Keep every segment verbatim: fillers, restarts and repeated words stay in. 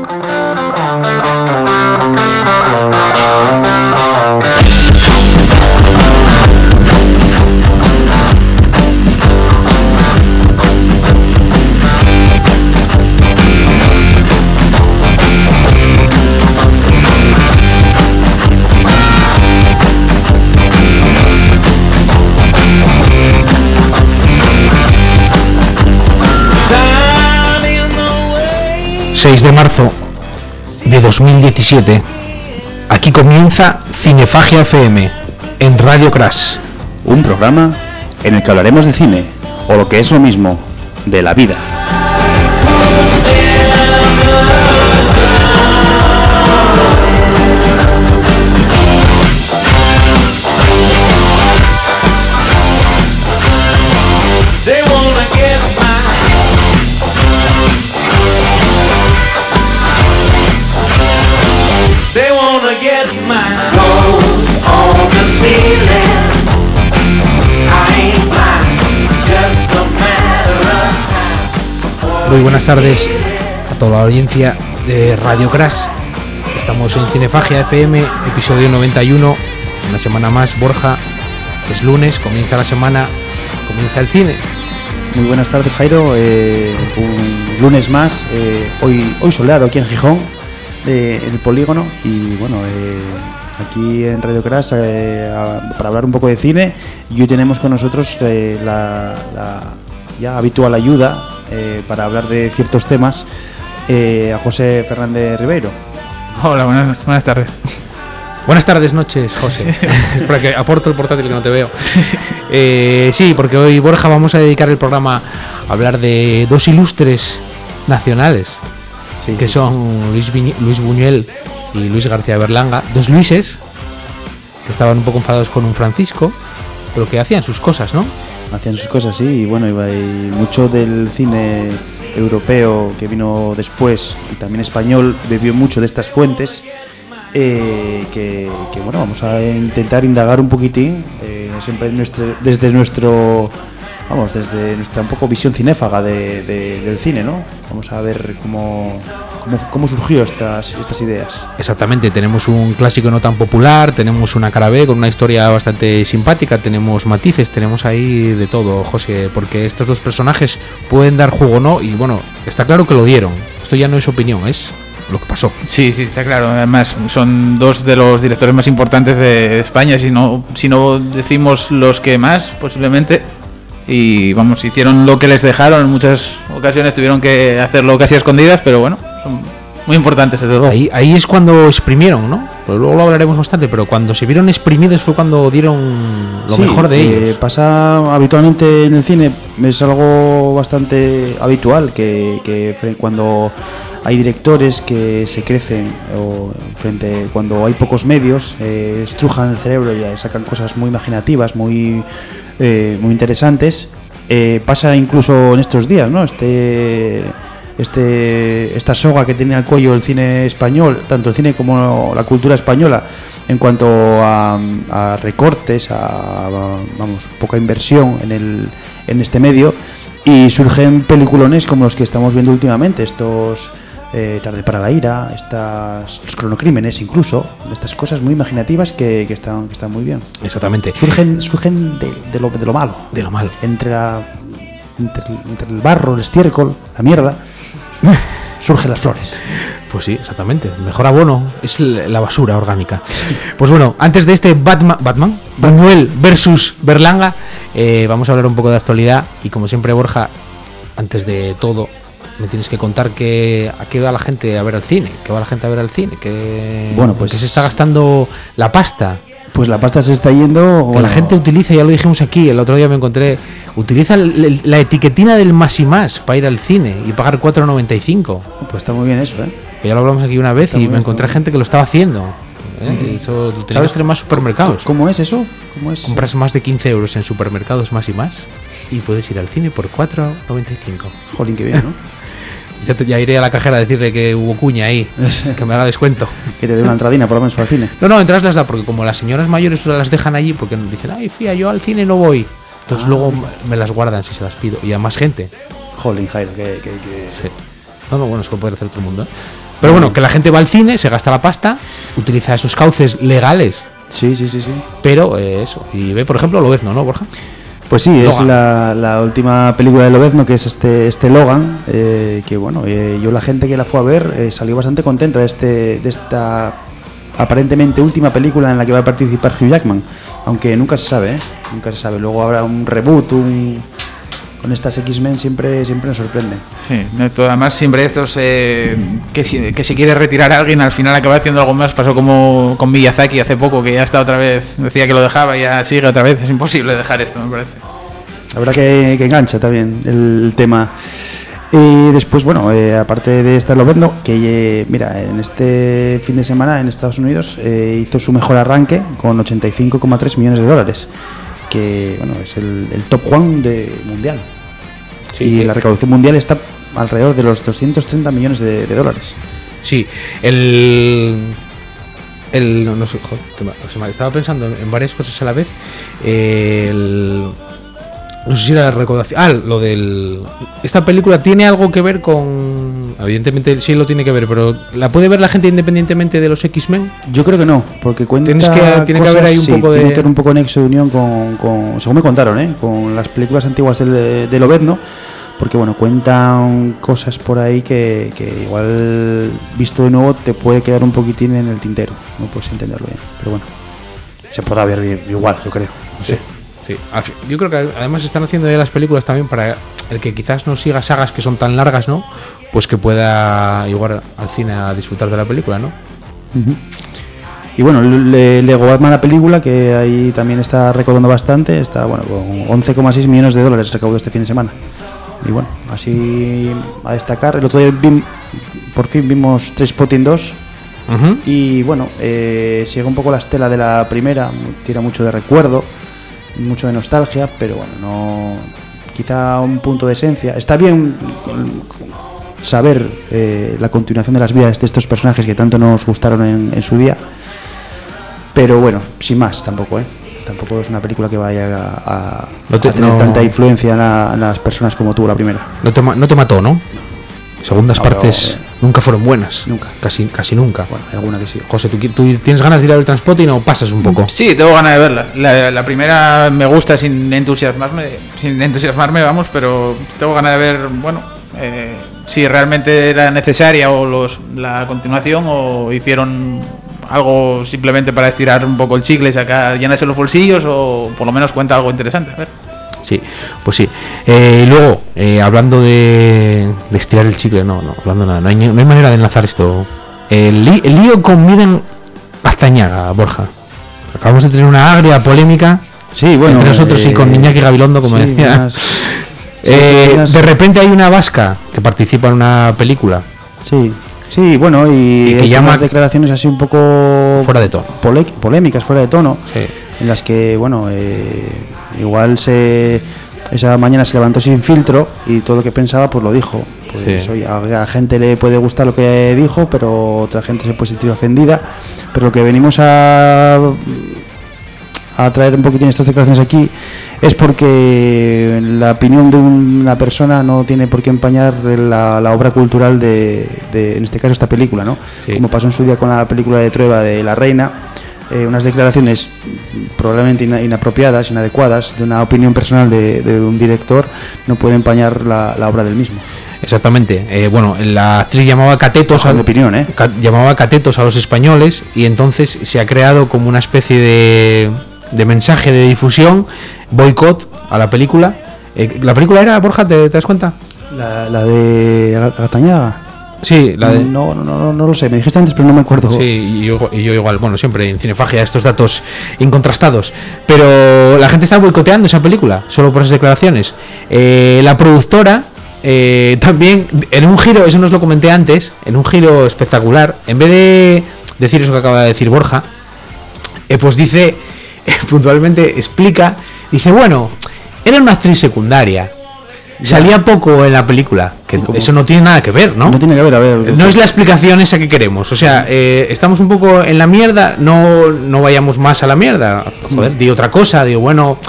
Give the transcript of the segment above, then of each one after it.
seis de marzo de dos mil diecisiete. Aquí comienza Cinefagia F M en Radio Crash, un programa en el que hablaremos de cine, o lo que es lo mismo, de la vida. Muy buenas tardes a toda la audiencia de Radio Crash. Estamos en Cinefagia F M, episodio noventa y uno. Una semana más, Borja. Es lunes, comienza la semana, comienza el cine. Muy buenas tardes, Jairo. Eh, un lunes más, eh, hoy, hoy soleado aquí en Gijón, eh, en el polígono. Y bueno, eh, aquí en Radio Crash eh, a, para hablar un poco de cine. Y hoy tenemos con nosotros eh, la, la ya habitual ayuda eh, para hablar de ciertos temas, eh, a José Fernández Ribeiro. Hola, buenas, buenas tardes. Buenas tardes, noches, José. Es para que aporto el portátil que no te veo. Eh, sí, porque hoy, Borja, vamos a dedicar el programa a hablar de dos ilustres nacionales, sí, que sí, son sí. Luis, Viñ- Luis Buñuel y Luis García Berlanga, dos Luises que estaban un poco enfadados con un Francisco, pero que hacían sus cosas, ¿no? Hacían sus cosas, sí, y bueno, y mucho del cine europeo que vino después y también español bebió mucho de estas fuentes, eh, que, que bueno, vamos a intentar indagar un poquitín, eh, siempre nuestro, desde nuestro, vamos, desde nuestra un poco visión cinéfaga de, de, del cine, ¿no? Vamos a ver cómo, cómo, cómo surgió estas, estas ideas. Exactamente, tenemos un clásico no tan popular, tenemos una cara B con una historia bastante simpática, tenemos matices, tenemos ahí de todo, José, porque estos dos personajes pueden dar juego o no, y bueno, está claro que lo dieron. Esto ya no es opinión, es lo que pasó. Sí, sí, está claro. Además, son dos de los directores más importantes de España, si no, si no decimos los que más, posiblemente. Y vamos, hicieron lo que les dejaron. En muchas ocasiones tuvieron que hacerlo casi a escondidas, pero bueno, son muy importantes, desde luego. Ahí, ahí es cuando exprimieron, ¿no? Pues luego lo hablaremos bastante, pero cuando se vieron exprimidos fue cuando dieron lo sí, mejor de eh, ellos. Pasa habitualmente en el cine, es algo bastante habitual que, que cuando hay directores que se crecen o frente cuando hay pocos medios, eh, estrujan el cerebro y sacan cosas muy imaginativas, muy eh, muy interesantes. Eh, pasa incluso en estos días, ¿no? Este este esta soga que tenía al cuello el cine español, tanto el cine como la cultura española, en cuanto a, a recortes, a, a vamos poca inversión en el en este medio, y surgen peliculones como los que estamos viendo últimamente, estos Eh, Tarde para la ira, estas, los cronocrímenes, incluso estas cosas muy imaginativas que, que están que están muy bien. Exactamente. Surgen surgen de, de lo de lo malo, de lo malo. Entre la entre, entre el barro, el estiércol, la mierda, surgen las flores. Pues sí, exactamente. El mejor abono es la basura orgánica. Pues bueno, antes de este Batman, Batman, Buñuel versus Berlanga, eh, vamos a hablar un poco de actualidad y como siempre, Borja, antes de todo me tienes que contar que a qué va la gente a ver al cine, qué va la gente a ver al cine, que bueno, pues que se está gastando la pasta. Pues la pasta se está yendo. Que bueno, la gente utiliza, ya lo dijimos aquí, el otro día me encontré, utiliza el, el, la etiquetina del más y más para ir al cine y pagar cuatro noventa y cinco. Pues está muy bien eso, ¿eh? Que ya lo hablamos aquí una vez está y me encontré gente que lo estaba haciendo. ¿eh? Uh-huh. Eso lo tenías que hacer en más supermercados. ¿Cómo es eso? ¿Cómo es? Compras más de quince euros en supermercados más y más y puedes ir al cine por cuatro noventa y cinco. Jolín, qué bien, ¿no? Ya, te, ya iré a la cajera a decirle que hubo cuña ahí, que me haga descuento. Que te dé una entradina por lo menos para el cine. No, no, entradas las da, porque como las señoras mayores las dejan allí, porque dicen, ay, fía, yo al cine no voy. Entonces ah, luego me las guardan si se las pido. Y a más gente. Jolín, Jairo, que... que, que... Sí. No, no, bueno, es que puede hacer todo el mundo, ¿eh? Pero bueno, que la gente va al cine, se gasta la pasta, utiliza esos cauces legales. Sí, sí, sí, sí. Pero eh, eso, y ve, por ejemplo, Lobezno, ¿no, Borja? Pues sí, Logan. Es la, la última película de Lobezno, que es este este Logan, eh, que bueno, eh, yo la gente que la fue a ver eh, salió bastante contenta de este de esta aparentemente última película en la que va a participar Hugh Jackman, aunque nunca se sabe, ¿eh? Nunca se sabe. Luego habrá un reboot, un con estas X-Men siempre siempre nos sorprende. Sí, además siempre estos eh, que, si, que si quiere retirar a alguien al final acaba haciendo algo más. Pasó como con Miyazaki hace poco, que ya está otra vez, decía que lo dejaba y ya sigue otra vez. Es imposible dejar esto, me parece. Habrá que, que engancha también el, el tema. Y después, bueno, eh, aparte de estarlo viendo, que eh, mira, en este fin de semana en Estados Unidos eh, hizo su mejor arranque con ochenta y cinco coma tres millones de dólares, que bueno, es el, el top one de mundial. Sí, y la recaudación mundial está alrededor de los doscientos treinta millones de, de dólares. Sí, el... el no, no sé, joder, que me, se me, estaba pensando en varias cosas a la vez. Eh, el... No sé si era la recaudación. Ah, lo del. Esta película tiene algo que ver con. Evidentemente sí lo tiene que ver, pero ¿la puede ver la gente independientemente de los X-Men? Yo creo que no, porque cuenta. Tienes que, tiene cosas, que haber ahí un sí, poco de. Tiene que haber un poco de nexo de unión con, con. Según me contaron, ¿eh? Con las películas antiguas de, de Lobezno, porque bueno, cuentan cosas por ahí que, que igual visto de nuevo te puede quedar un poquitín en el tintero. No puedes entenderlo bien, pero bueno, se podrá ver igual, yo creo. No sé. Sí. Sí, yo creo que además están haciendo ya las películas también para el que quizás no siga sagas que son tan largas, ¿no? Pues que pueda igual al cine a disfrutar de la película, ¿no? Uh-huh. Y bueno, le, Lego Batman, la película, que ahí también está recaudando bastante, está bueno con once coma seis millones de dólares recaudó este fin de semana. Y bueno, así a destacar, el otro día vi, por fin vimos Trainspotting dos. Uh-huh. Y bueno, eh, sigue un poco la estela de la primera, tira mucho de recuerdo, mucho de nostalgia, pero bueno, no, quizá un punto de esencia. Está bien con, con saber eh, la continuación de las vidas de estos personajes que tanto nos gustaron en, en su día, pero bueno, sin más tampoco, ¿eh? Tampoco es una película que vaya a, a, no te, a tener no, tanta influencia en, la, en las personas como tuvo la primera. No te, no te mató, ¿no? Segundas no, partes no, eh, nunca fueron buenas. Nunca. Casi, casi nunca. Bueno, hay alguna que sí. José, ¿tú, ¿tú tienes ganas de ir a ver Trainspotting o pasas un poco? Sí, tengo ganas de verla. La, la primera me gusta sin entusiasmarme, sin entusiasmarme, vamos, pero tengo ganas de ver, bueno, eh, si realmente era necesaria o los, la continuación o hicieron algo simplemente para estirar un poco el chicle, sacar, llenarse los bolsillos o por lo menos cuenta algo interesante. A ver. Sí, pues sí. Eh, luego, eh, hablando de, de estirar el chicle, no, no, hablando nada, no hay, no hay manera de enlazar esto. El, li, el lío con Miren Azañaga, Borja. Acabamos de tener una agria polémica, sí, bueno, entre nosotros eh, y con Iñaki Gabilondo, como sí, decía. Unas, eh, sí, unas... De repente hay una vasca que participa en una película. Sí, sí, bueno, y, y que llama unas declaraciones así un poco fuera de tono, polé, polémicas, fuera de tono, sí. En las que, bueno, eh, igual se esa mañana se levantó sin filtro y todo lo que pensaba pues lo dijo. Pues, sí. Oye, a la gente le puede gustar lo que dijo, pero otra gente se puede sentir ofendida. Pero lo que venimos a, a traer un poquitín estas declaraciones aquí es porque la opinión de una persona no tiene por qué empañar la, la obra cultural de, de, en este caso, esta película, ¿no? Sí. Como pasó en su día con la película de Trueba de La Reina. Eh, unas declaraciones probablemente ina- inapropiadas, inadecuadas, de una opinión personal de, de un director, no puede empañar la, la obra del mismo. Exactamente. Eh, bueno, la actriz llamaba catetos a, de opinión, ¿eh? ca- llamaba catetos a los españoles y entonces se ha creado como una especie de, de mensaje de difusión, boicot a la película. Eh, ¿La película era, Borja, te, te das cuenta? La, la de Azañaga. Sí, la de... no, no, no, no lo sé, me dijiste antes pero no me acuerdo. Sí, y yo, y yo igual, bueno, siempre en Cinefagia estos datos incontrastados, pero la gente está boicoteando esa película solo por esas declaraciones. Eh, la productora eh, también, en un giro, eso nos lo comenté antes, en un giro espectacular, en vez de decir eso que acaba de decir Borja, eh, pues dice, eh, puntualmente explica, dice, bueno, era una actriz secundaria. Salía poco en la película, que sí, eso no tiene nada que ver, ¿no? No tiene que ver, a ver. No es la explicación esa que queremos. O sea, eh, estamos un poco en la mierda, no, no vayamos más a la mierda. Joder, di otra cosa, digo, bueno,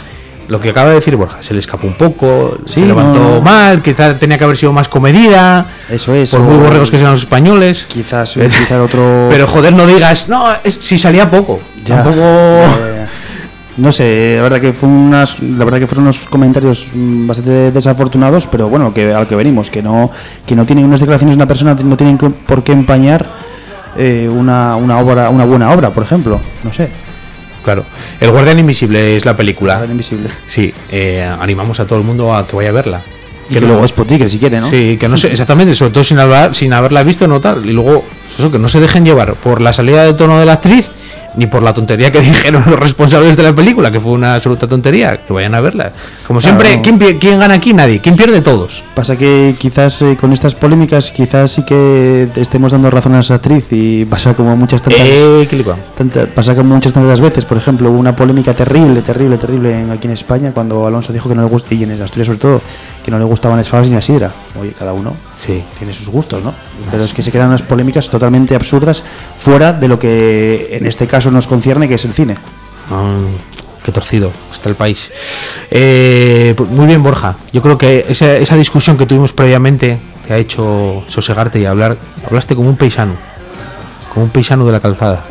lo que acaba de decir Borja, se le escapó un poco, Sí, se levantó no, no. mal, quizás tenía que haber sido más comedida, Eso es. por o muy borregos que sean los españoles. Quizás utilizar otro. Pero joder, no digas, no, es, si salía poco, Ya, tampoco... eh, no sé, la verdad que fue unas, la verdad que fueron unos comentarios mm, bastante desafortunados, pero bueno, que a lo que venimos, que no, que no tienen unas declaraciones de una persona, no tienen que- por qué empañar eh, una, una obra, una buena obra, por ejemplo, no sé, Claro, El Guardián Invisible es la película. Guardián Invisible. Sí, eh, animamos a todo el mundo a que vaya a verla. Y que, no- luego es Potigre si quiere, ¿no? Sí, que no sé, exactamente, sobre todo sin, hablar, sin haberla visto, no tal. Y luego, eso, que no se dejen llevar por la salida de tono de la actriz, ni por la tontería que dijeron los responsables de la película, que fue una absoluta tontería, que vayan a verla. Como siempre, Claro. ¿quién, pi- quién gana aquí? Nadie. ¿Quién pierde? Todos. Pasa que quizás eh, con estas polémicas quizás sí que estemos dando razón a esa actriz y pasa como muchas tantas, Eh, ¿qué le va? tanta- pasa como muchas tantas veces, por ejemplo, hubo una polémica terrible, terrible, terrible en- aquí en España cuando Alonso dijo que no le gusta, y en Asturias sobre todo, que no le gustaban las fabas ni la sidra. Oye, cada uno Sí. tiene sus gustos, ¿no? Pero es que se crean unas polémicas totalmente absurdas fuera de lo que en este caso nos concierne, que es el cine. Ah, qué torcido está el país. Eh, pues muy bien, Borja. Yo creo que esa, esa discusión que tuvimos previamente te ha hecho sosegarte y hablar. Hablaste como un paisano, como un paisano de la calzada.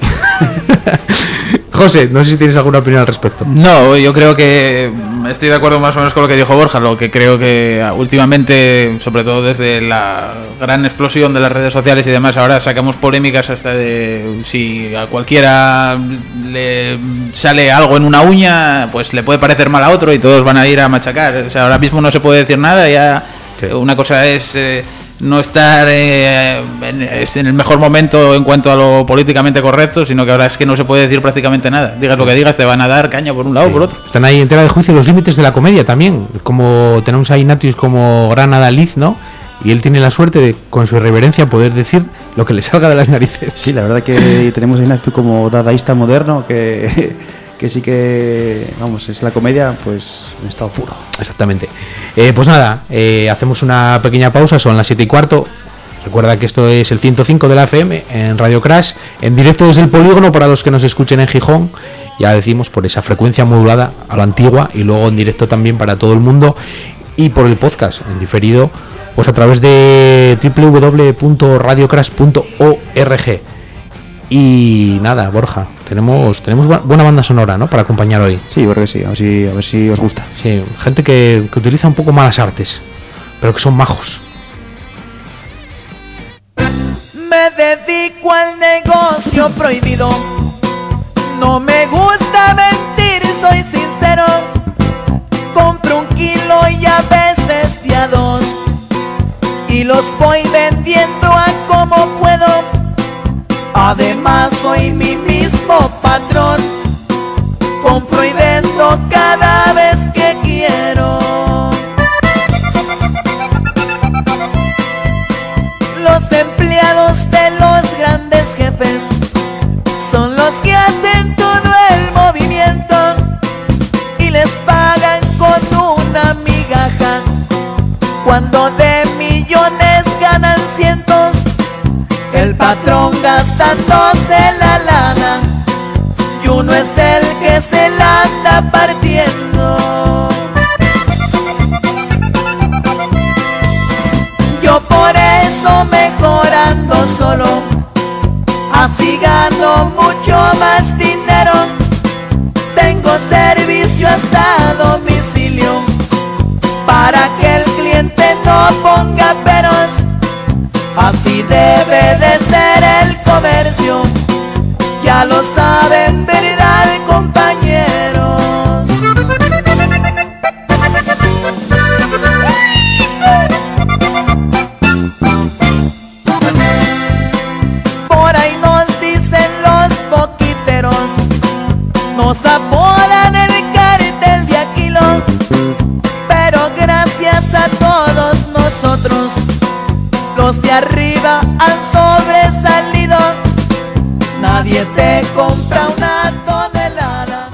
José, no sé si tienes alguna opinión al respecto. No, yo creo que estoy de acuerdo más o menos con lo que dijo Borja. Lo que creo que últimamente, sobre todo desde la gran explosión de las redes sociales y demás, ahora sacamos polémicas hasta de si a cualquiera le sale algo en una uña, pues le puede parecer mal a otro y todos van a ir a machacar. O sea, ahora mismo no se puede decir nada, ya Sí. una cosa es... eh, no estar eh, en, es en el mejor momento en cuanto a lo políticamente correcto, sino que ahora es que no se puede decir prácticamente nada. Digas lo que digas, te van a dar caña por un lado o Sí. por otro. Están ahí en tela de juicio los límites de la comedia también. Como tenemos a Ignatius como gran adalid, ¿no? Y él tiene la suerte de, con su irreverencia, poder decir lo que le salga de las narices. Sí, la verdad que tenemos a Ignacio como dadaísta moderno que, que sí que, vamos, es la comedia pues en estado puro. Exactamente. Eh, pues nada, eh, hacemos una pequeña pausa, son las siete y cuarto. Recuerda que esto es el ciento cinco de la F M en Radio Crash, en directo desde el polígono para los que nos escuchen en Gijón. Ya decimos, por esa frecuencia modulada a la antigua, y luego en directo también para todo el mundo, y por el podcast en diferido, pues a través de doble u doble u doble u punto radio crash punto org. Y nada, Borja, tenemos tenemos bu- buena banda sonora, ¿no? Para acompañar hoy. Sí, yo creo que sí, a ver si, a ver si os gusta. Sí, gente que, que utiliza un poco malas artes, pero que son majos. Me dedico al negocio prohibido. No me gusta mentir, soy sincero. Compro un kilo y a veces de a dos, y los voy vendiendo a como puedo. Además soy mi mismo patrón. Compro y vendo cada vez que quiero. Los empleados de los grandes jefes son los que hacen todo el movimiento y les pagan con una migaja, cuando de millones ganan cientos. El patrón gastándose la lana y uno es el que se la anda partiendo. Yo por eso mejorando solo, así gano mucho más dinero. Tengo servicio hasta domicilio para que el cliente no ponga peros. Así debe de ser el comercio, ya lo saben, ¿verdad, compañeros? Por ahí nos dicen los poquiteros, nos apodan el cartel de Aquilo, pero gracias a todos nosotros, los de arriba han sobresalido. Nadie te compra una tonelada.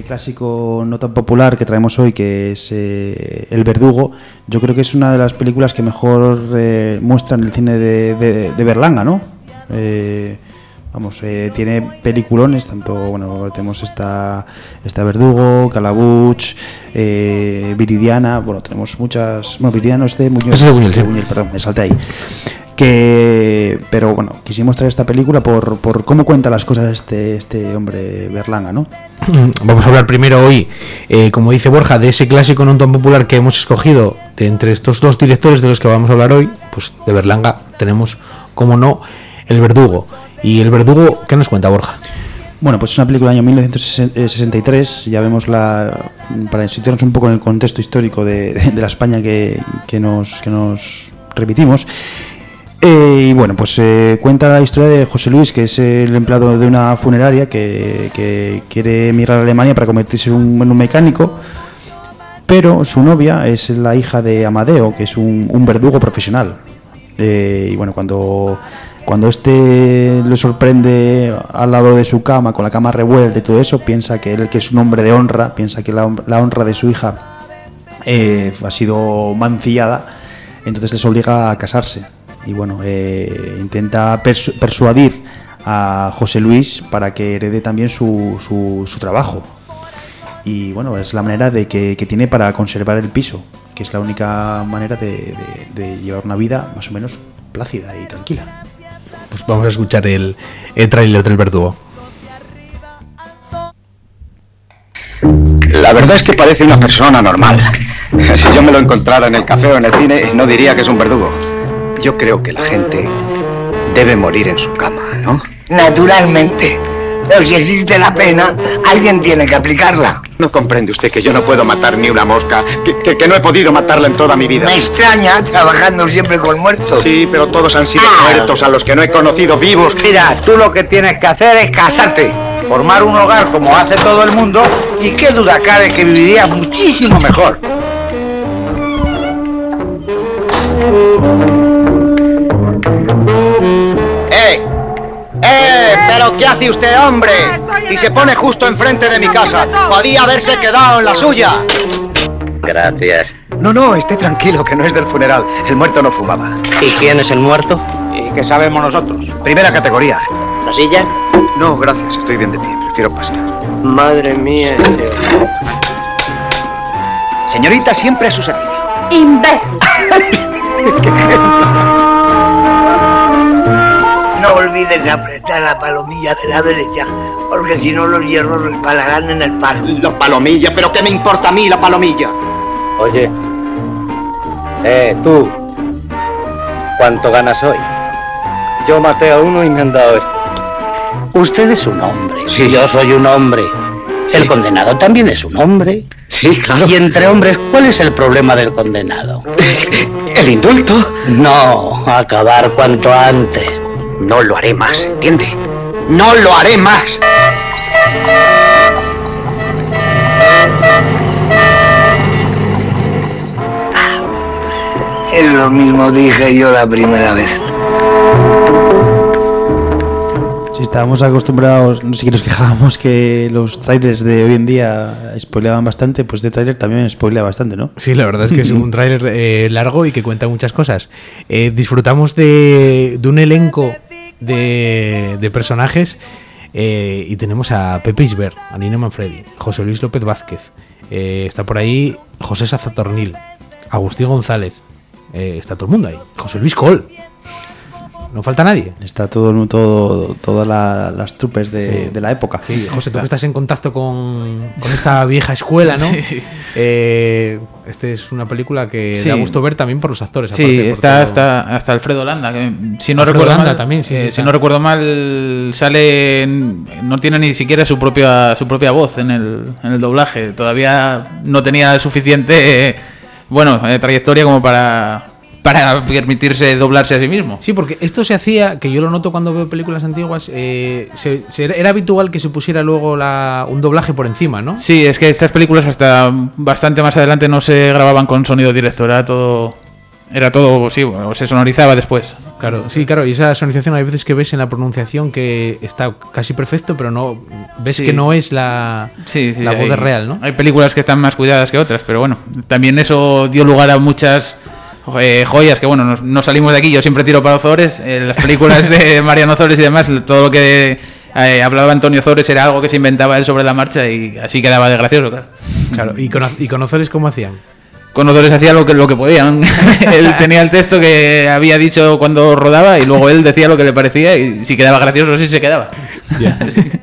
clásico no tan popular que traemos hoy, que es eh, El Verdugo, yo creo que es una de las películas que mejor eh, muestran el cine de, de, de Berlanga, ¿no? Eh, vamos, eh, tiene peliculones, tanto, bueno, tenemos esta, esta Verdugo, Calabuch, eh, Viridiana, bueno, tenemos muchas, bueno, Viridiana es de Buñuel, es de Buñuel, de Buñuel, perdón, me salté ahí. Que, pero bueno, quisimos traer esta película por, por cómo cuenta las cosas este, este hombre Berlanga, ¿no? Vamos a hablar primero hoy, eh, como dice Borja, de ese clásico no tan popular que hemos escogido de entre estos dos directores de los que vamos a hablar hoy. Pues de Berlanga tenemos, como no, El Verdugo. Y El Verdugo, ¿qué nos cuenta, Borja? Bueno, pues es una película del año mil novecientos sesenta y tres, ya vemos la, para situarnos un poco en el contexto histórico de, de, de la España que, que, nos, que nos remitimos. Eh, y bueno, pues eh, cuenta la historia de José Luis, que es el empleado de una funeraria que, que quiere emigrar a Alemania para convertirse en un, en un mecánico, pero su novia es la hija de Amadeo, que es un, un verdugo profesional. Eh, y bueno, cuando, cuando este le sorprende al lado de su cama, con la cama revuelta y todo eso, piensa que él, que es un hombre de honra, piensa que la, la honra de su hija eh, ha sido mancillada, entonces les obliga a casarse. Y bueno, eh, intenta persu- persuadir a José Luis para que herede también su, su, su trabajo. Y bueno, es la manera de que, que tiene para conservar el piso, que es la única manera de, de, de llevar una vida más o menos plácida y tranquila. Pues vamos a escuchar el, el tráiler del Verdugo. La verdad es que parece una persona normal. Si yo me lo encontrara en el café o en el cine, no diría que es un verdugo. Yo creo que la gente debe morir en su cama, ¿no? Naturalmente. Pero si existe la pena, alguien tiene que aplicarla. ¿No comprende usted que yo no puedo matar ni una mosca? Que, que, que no he podido matarla en toda mi vida. Me extraña, trabajando siempre con muertos. Sí, pero todos han sido Ah. muertos a los que no he conocido vivos. Mira, tú lo que tienes que hacer es casarte, formar un hogar como hace todo el mundo, y qué duda cabe que vivirías muchísimo mejor. ¡Eh! ¡Eh! ¿Pero qué hace usted, hombre? Y se pone justo enfrente de mi casa. Podía haberse quedado en la suya. Gracias. No, no, esté tranquilo, que no es del funeral. El muerto no fumaba. ¿Y quién es el muerto? ¿Y qué sabemos nosotros? Primera categoría. ¿La silla? No, gracias, estoy bien de pie. Prefiero pasear. Madre mía. Señorita, siempre a su servicio. ¡Imbécil! No olvides apretar la palomilla de la derecha, porque si no los hierros resbalarán en el palo. La palomilla, ¿pero qué me importa a mí la palomilla? Oye. Eh, tú. ¿Cuánto ganas hoy? Yo maté a uno y me han dado esto. Usted es un hombre. Sí. Yo soy un hombre. Sí. El condenado también es un hombre. Sí, claro. Y entre hombres, ¿cuál es el problema del condenado? ¿El indulto? No, acabar cuanto antes. No lo haré más, ¿entiende? ¡No lo haré más! Es lo mismo dije yo la primera vez. Si estábamos acostumbrados, no sé, que nos quejábamos que los trailers de hoy en día spoileaban bastante, pues este trailer también spoilea bastante, ¿no? Sí, la verdad es que es un tráiler eh, largo y que cuenta muchas cosas. Eh, disfrutamos de, de un elenco de, de personajes eh, y tenemos a Pepe Isbert, a Nino Manfredi, José Luis López Vázquez, eh, está por ahí José Sazatornil, Agustín González, eh, está todo el mundo ahí, José Luis Col. No falta nadie. Está todo, todo todas la, las trupes de, Sí. de la época. Sí, José, tú que estás en contacto con, con esta vieja escuela, ¿no? Sí. Eh, este es una película que Sí. da gusto ver también por los actores. Sí, aparte, por está todo. hasta, hasta Alfredo Landa, que si no Alfredo recuerdo Landa mal, también, sí, sí, eh, está. si no recuerdo mal, sale, en- no tiene ni siquiera su propia su propia voz en el, en el doblaje. Todavía no tenía suficiente, eh, bueno, eh, trayectoria como para para permitirse doblarse a sí mismo. Sí, porque esto se hacía, que yo lo noto cuando veo películas antiguas, eh, se, se- era habitual que se pusiera luego la, un doblaje por encima, ¿no? Sí, es que estas películas hasta bastante más adelante no se grababan con sonido directo, era todo, era todo, sí, o se sonorizaba después. Claro, sí, claro, y esa sonorización hay veces que ves en la pronunciación que está casi perfecto, pero no ves Sí. que no es la, Sí, sí, la voz hay, real, ¿no? Hay películas que están más cuidadas que otras, pero bueno, también eso dio lugar a muchas eh, joyas que, bueno, no, no salimos de aquí, yo siempre tiro para Ozores, eh, las películas de Mariano Ozores y demás, todo lo que eh, hablaba Antonio Ozores era algo que se inventaba él sobre la marcha y así quedaba de gracioso, claro. Claro, y con, y con Ozores, ¿cómo hacían? Con Ozores hacía lo que, lo que podían. Él tenía el texto que había dicho cuando rodaba y luego él decía lo que le parecía y si quedaba gracioso, sí se quedaba. Ya.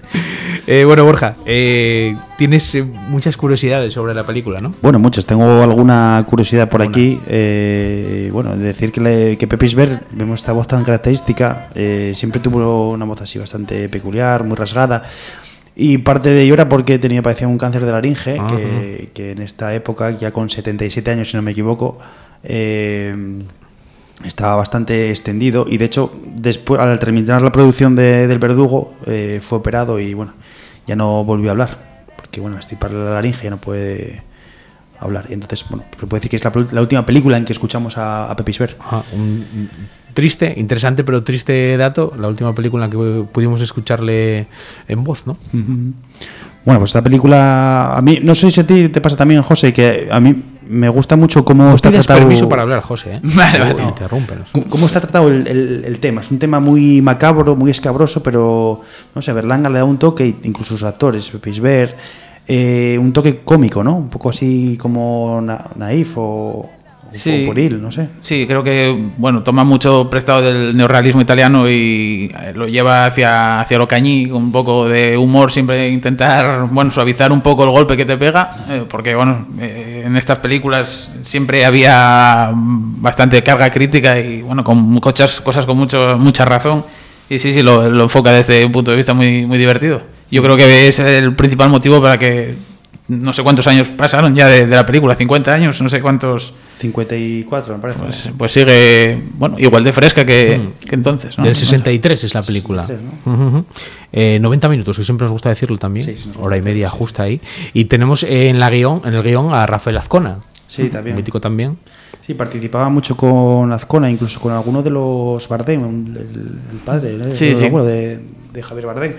eh, bueno, Borja, eh, tienes eh, muchas curiosidades sobre la película, ¿no? Bueno, muchos. Tengo alguna curiosidad por aquí. Eh, bueno, decir que, le, que Pepe Isbert, vemos esta voz tan característica, eh, siempre tuvo una voz así bastante peculiar, muy rasgada. Y parte de ello era porque tenía, padecía un cáncer de laringe, Ajá. que, que en esta época, ya con setenta y siete años, si no me equivoco, eh, estaba bastante extendido. Y de hecho, después, al terminar la producción de, del Verdugo, eh, fue operado y bueno, ya no volvió a hablar. Porque bueno, estipar la laringe ya no puede hablar. Y entonces, bueno, se puede decir que es la, la última película en que escuchamos a, a Pepe Isbert. Ajá, un, un triste, interesante, pero triste dato, la última película en la que pudimos escucharle en voz, ¿no? Uh-huh. Bueno, pues esta película, a mí, no sé si a ti te pasa también, José, que a mí me gusta mucho cómo No está pidas tratado. permiso para hablar, José, ¿eh? Vale, vale. No, interrúmpenos. Cómo- cómo está tratado el, el- el tema. Es un tema muy macabro, muy escabroso, pero no sé, Berlanga le da un toque, incluso sus actores, Pepe Isbert, eh, un toque cómico, ¿no? Un poco así como na- naif o, Sí. o pueril, no sé. Sí, creo que bueno, toma mucho prestado del neorrealismo italiano y eh, lo lleva hacia, hacia lo cañí, con un poco de humor, siempre intentar bueno, suavizar un poco el golpe que te pega, eh, porque bueno, eh, en estas películas siempre había mm, bastante carga crítica y bueno, con muchas cosas con mucho, mucha razón. Y sí, sí, lo, lo enfoca desde un punto de vista muy, muy divertido. Yo creo que es el principal motivo para que no sé cuántos años pasaron ya de, de la película, cincuenta años, no sé cuántos. cincuenta y cuatro, me parece. Pues, pues sigue, bueno, igual de fresca que, Mm. que entonces, ¿no? Del sesenta y tres es la película. sesenta y tres, Ujú, ujú. Eh, noventa minutos, que siempre nos gusta decirlo también. Sí, sí, nos gusta Hora y media decirlo, sí, justa ahí. Y tenemos eh, en, la guión, en el guión a Rafael Azcona. Sí, también. Mítico también. Sí, participaba mucho con Azcona, incluso con alguno de los Bardem, el, el padre, ¿eh? Sí, el sí. abuelo de, de Javier Bardem.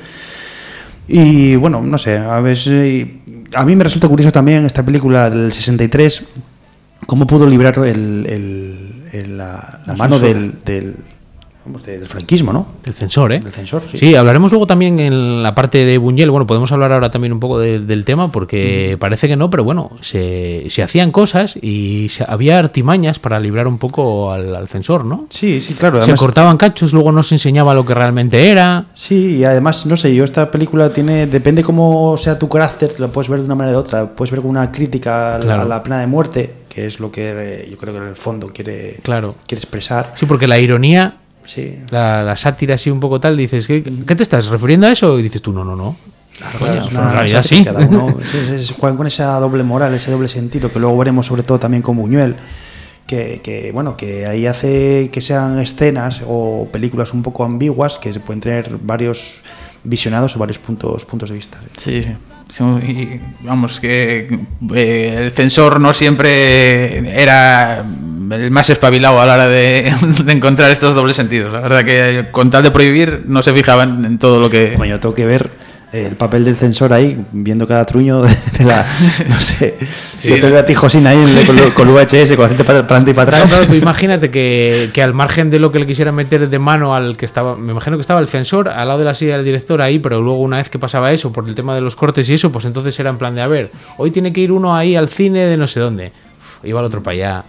Y bueno, no sé, a ver si- a mí me resulta curioso también esta película del sesenta y tres, cómo pudo librar el, el- el- la, la mano del, del, vamos, de- del franquismo, ¿no? El censor, ¿eh? Del censor, sí. Sí, hablaremos luego también en la parte de Buñuel. Bueno, podemos hablar ahora también un poco de- del tema, porque parece que no, pero bueno, se, se hacían cosas y se- había artimañas para librar un poco al, al censor, ¿no? Sí, sí, claro. Se Además, cortaban cachos, luego no se enseñaba lo que realmente era. sí, y además, no sé, yo esta película tiene, depende cómo sea tu carácter, lo puedes ver de una manera o de otra. Puedes ver como una crítica a la, Claro. a la pena de muerte, que es lo que eh, yo creo que en el fondo quiere, Claro. quiere expresar. Sí, porque la ironía, Sí. la, la sátira así un poco tal, dices, ¿qué, qué te estás refiriendo a eso? Y dices tú, no, no, no. Claro, Coño, es en una realidad sátira, sí. cada uno es- es- es- juegan con esa doble moral, ese doble sentido, que luego veremos sobre todo también con Buñuel, que, que, bueno, que ahí hace que sean escenas o películas un poco ambiguas, que se pueden tener varios visionados o varios puntos, puntos de vista. Sí, sí. Sí, y, vamos, que eh, el censor no siempre era el más espabilado a la hora de, de encontrar estos dobles sentidos. La verdad que con tal de prohibir no se fijaban en todo lo que... Bueno, yo tengo que ver eh, el papel del censor ahí, viendo cada truño de, de la... No sé, si Sí, yo te veo a ti, Josín, ahí en- con, con el V H S, con la gente para, para adelante y para No, atrás. claro, tú imagínate que, que al margen de lo que le quisiera meter de mano al que estaba, me imagino que estaba el censor al lado de la silla del director ahí, pero luego una vez que pasaba eso, por el tema de los cortes y eso, pues entonces era en plan de, a ver, hoy tiene que ir uno ahí al cine de no sé dónde. Uf, iba el otro para allá.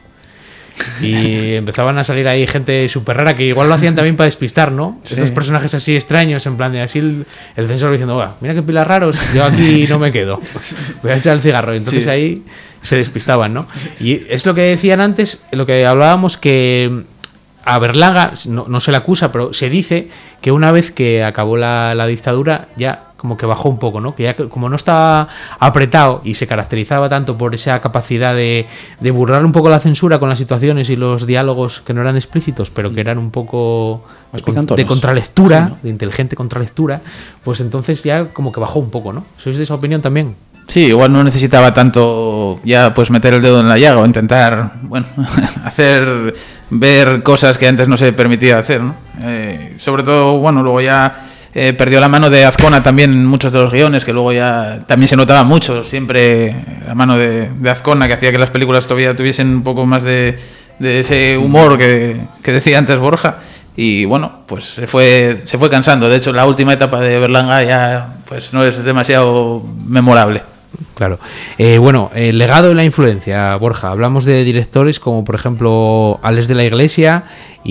Y empezaban a salir ahí gente súper rara que igual lo hacían también para despistar, ¿no? Sí. Estos personajes así extraños, en plan de así el, el censor diciendo, "Buah, mira qué pilas raros, yo aquí no me quedo, voy a echar el cigarro". Y entonces Sí. ahí se despistaban, ¿no? Y es lo que decían antes, lo que hablábamos, que a Berlanga, no, no se le acusa, pero se dice que una vez que acabó la, la dictadura ya como que bajó un poco, ¿no? Que ya que- como no estaba apretado y se caracterizaba tanto por esa capacidad de, de burlar un poco la censura con las situaciones y los diálogos que no eran explícitos, pero que eran un poco Más de, con- picantones. de contralectura, Sí, ¿no? de inteligente contralectura, pues entonces ya como que bajó un poco, ¿no? ¿Sois de esa opinión también? Sí, igual no necesitaba tanto ya pues meter el dedo en la llaga o intentar, bueno, hacer ver cosas que antes no se permitía hacer, ¿no? Eh, sobre todo, bueno, luego ya eh, perdió la mano de Azcona también en muchos de los guiones, que luego ya también se notaba mucho, siempre la mano de, de Azcona, que hacía que las películas todavía tuviesen un poco más de, de ese humor que, que decía antes Borja. Y bueno, pues se fue se fue cansando. De hecho, la última etapa de Berlanga ya pues no es demasiado memorable. Claro. Eh, bueno, el legado y la influencia, Borja. Hablamos de directores como, por ejemplo, Alex de la Iglesia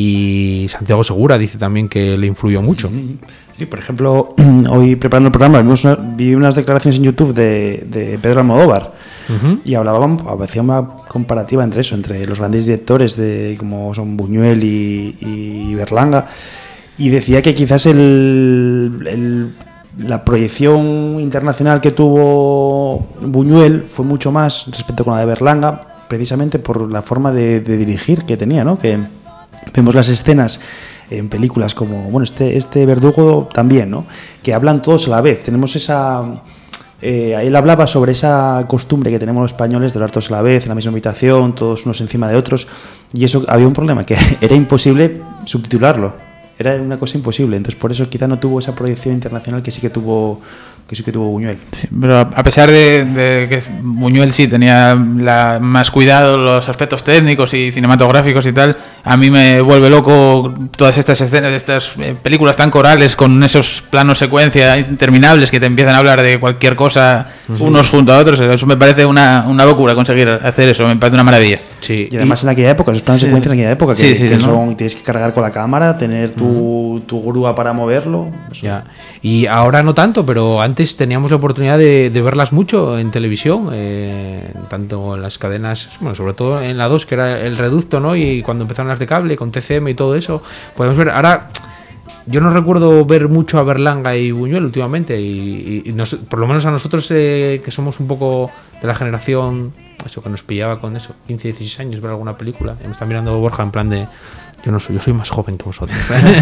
y Santiago Segura. Dice también que le influyó mucho. Sí, por ejemplo, hoy preparando el programa vimos una, vi unas declaraciones en YouTube de, de Pedro Almodóvar. Uh-huh. Y hablaban, hacía una comparativa entre eso, entre los grandes directores de como son Buñuel y, y Berlanga, y decía que quizás el, el, la proyección internacional que tuvo Buñuel fue mucho más respecto con la de Berlanga, precisamente por la forma de, de dirigir que tenía, ¿no? Que vemos las escenas en películas como, bueno, este, este Verdugo también, ¿no? Que hablan todos a la vez, tenemos esa... Eh, él hablaba sobre esa costumbre que tenemos los españoles de hablar todos a la vez, en la misma habitación, todos unos encima de otros, y eso había un problema, que era imposible subtitularlo, era una cosa imposible, entonces por eso quizá no tuvo esa proyección internacional que sí que tuvo que sí que tuvo Buñuel. Sí, pero a pesar de, de que Buñuel sí tenía la, más cuidado los aspectos técnicos y cinematográficos y tal, a mí me vuelve loco todas estas escenas de estas eh, películas tan corales con esos planos secuencia interminables que te empiezan a hablar de cualquier cosa, sí, unos junto a otros. Eso me parece una, una locura conseguir hacer eso, me parece una maravilla. Sí. Y además y, en aquella época, esos planos sí, secuencias en aquella época, que, sí, sí, que sí, son, ¿no? Tienes que cargar con la cámara, tener tu, uh-huh. tu grúa para moverlo. Eso. Ya. Y ahora no tanto, pero antes teníamos la oportunidad de, de verlas mucho en televisión, eh, tanto en las cadenas, bueno, sobre todo en la dos, que era el reducto, ¿no? Y cuando empezaron las de cable, con T C M y todo eso, podemos ver. Ahora, yo no recuerdo ver mucho a Berlanga y Buñuel últimamente, y, y, y nos, por lo menos a nosotros, eh, que somos un poco de la generación, eso, que nos pillaba con eso, quince, dieciséis años, ver alguna película. Y me está mirando Borja en plan de... Yo no soy, yo soy más joven que vosotros.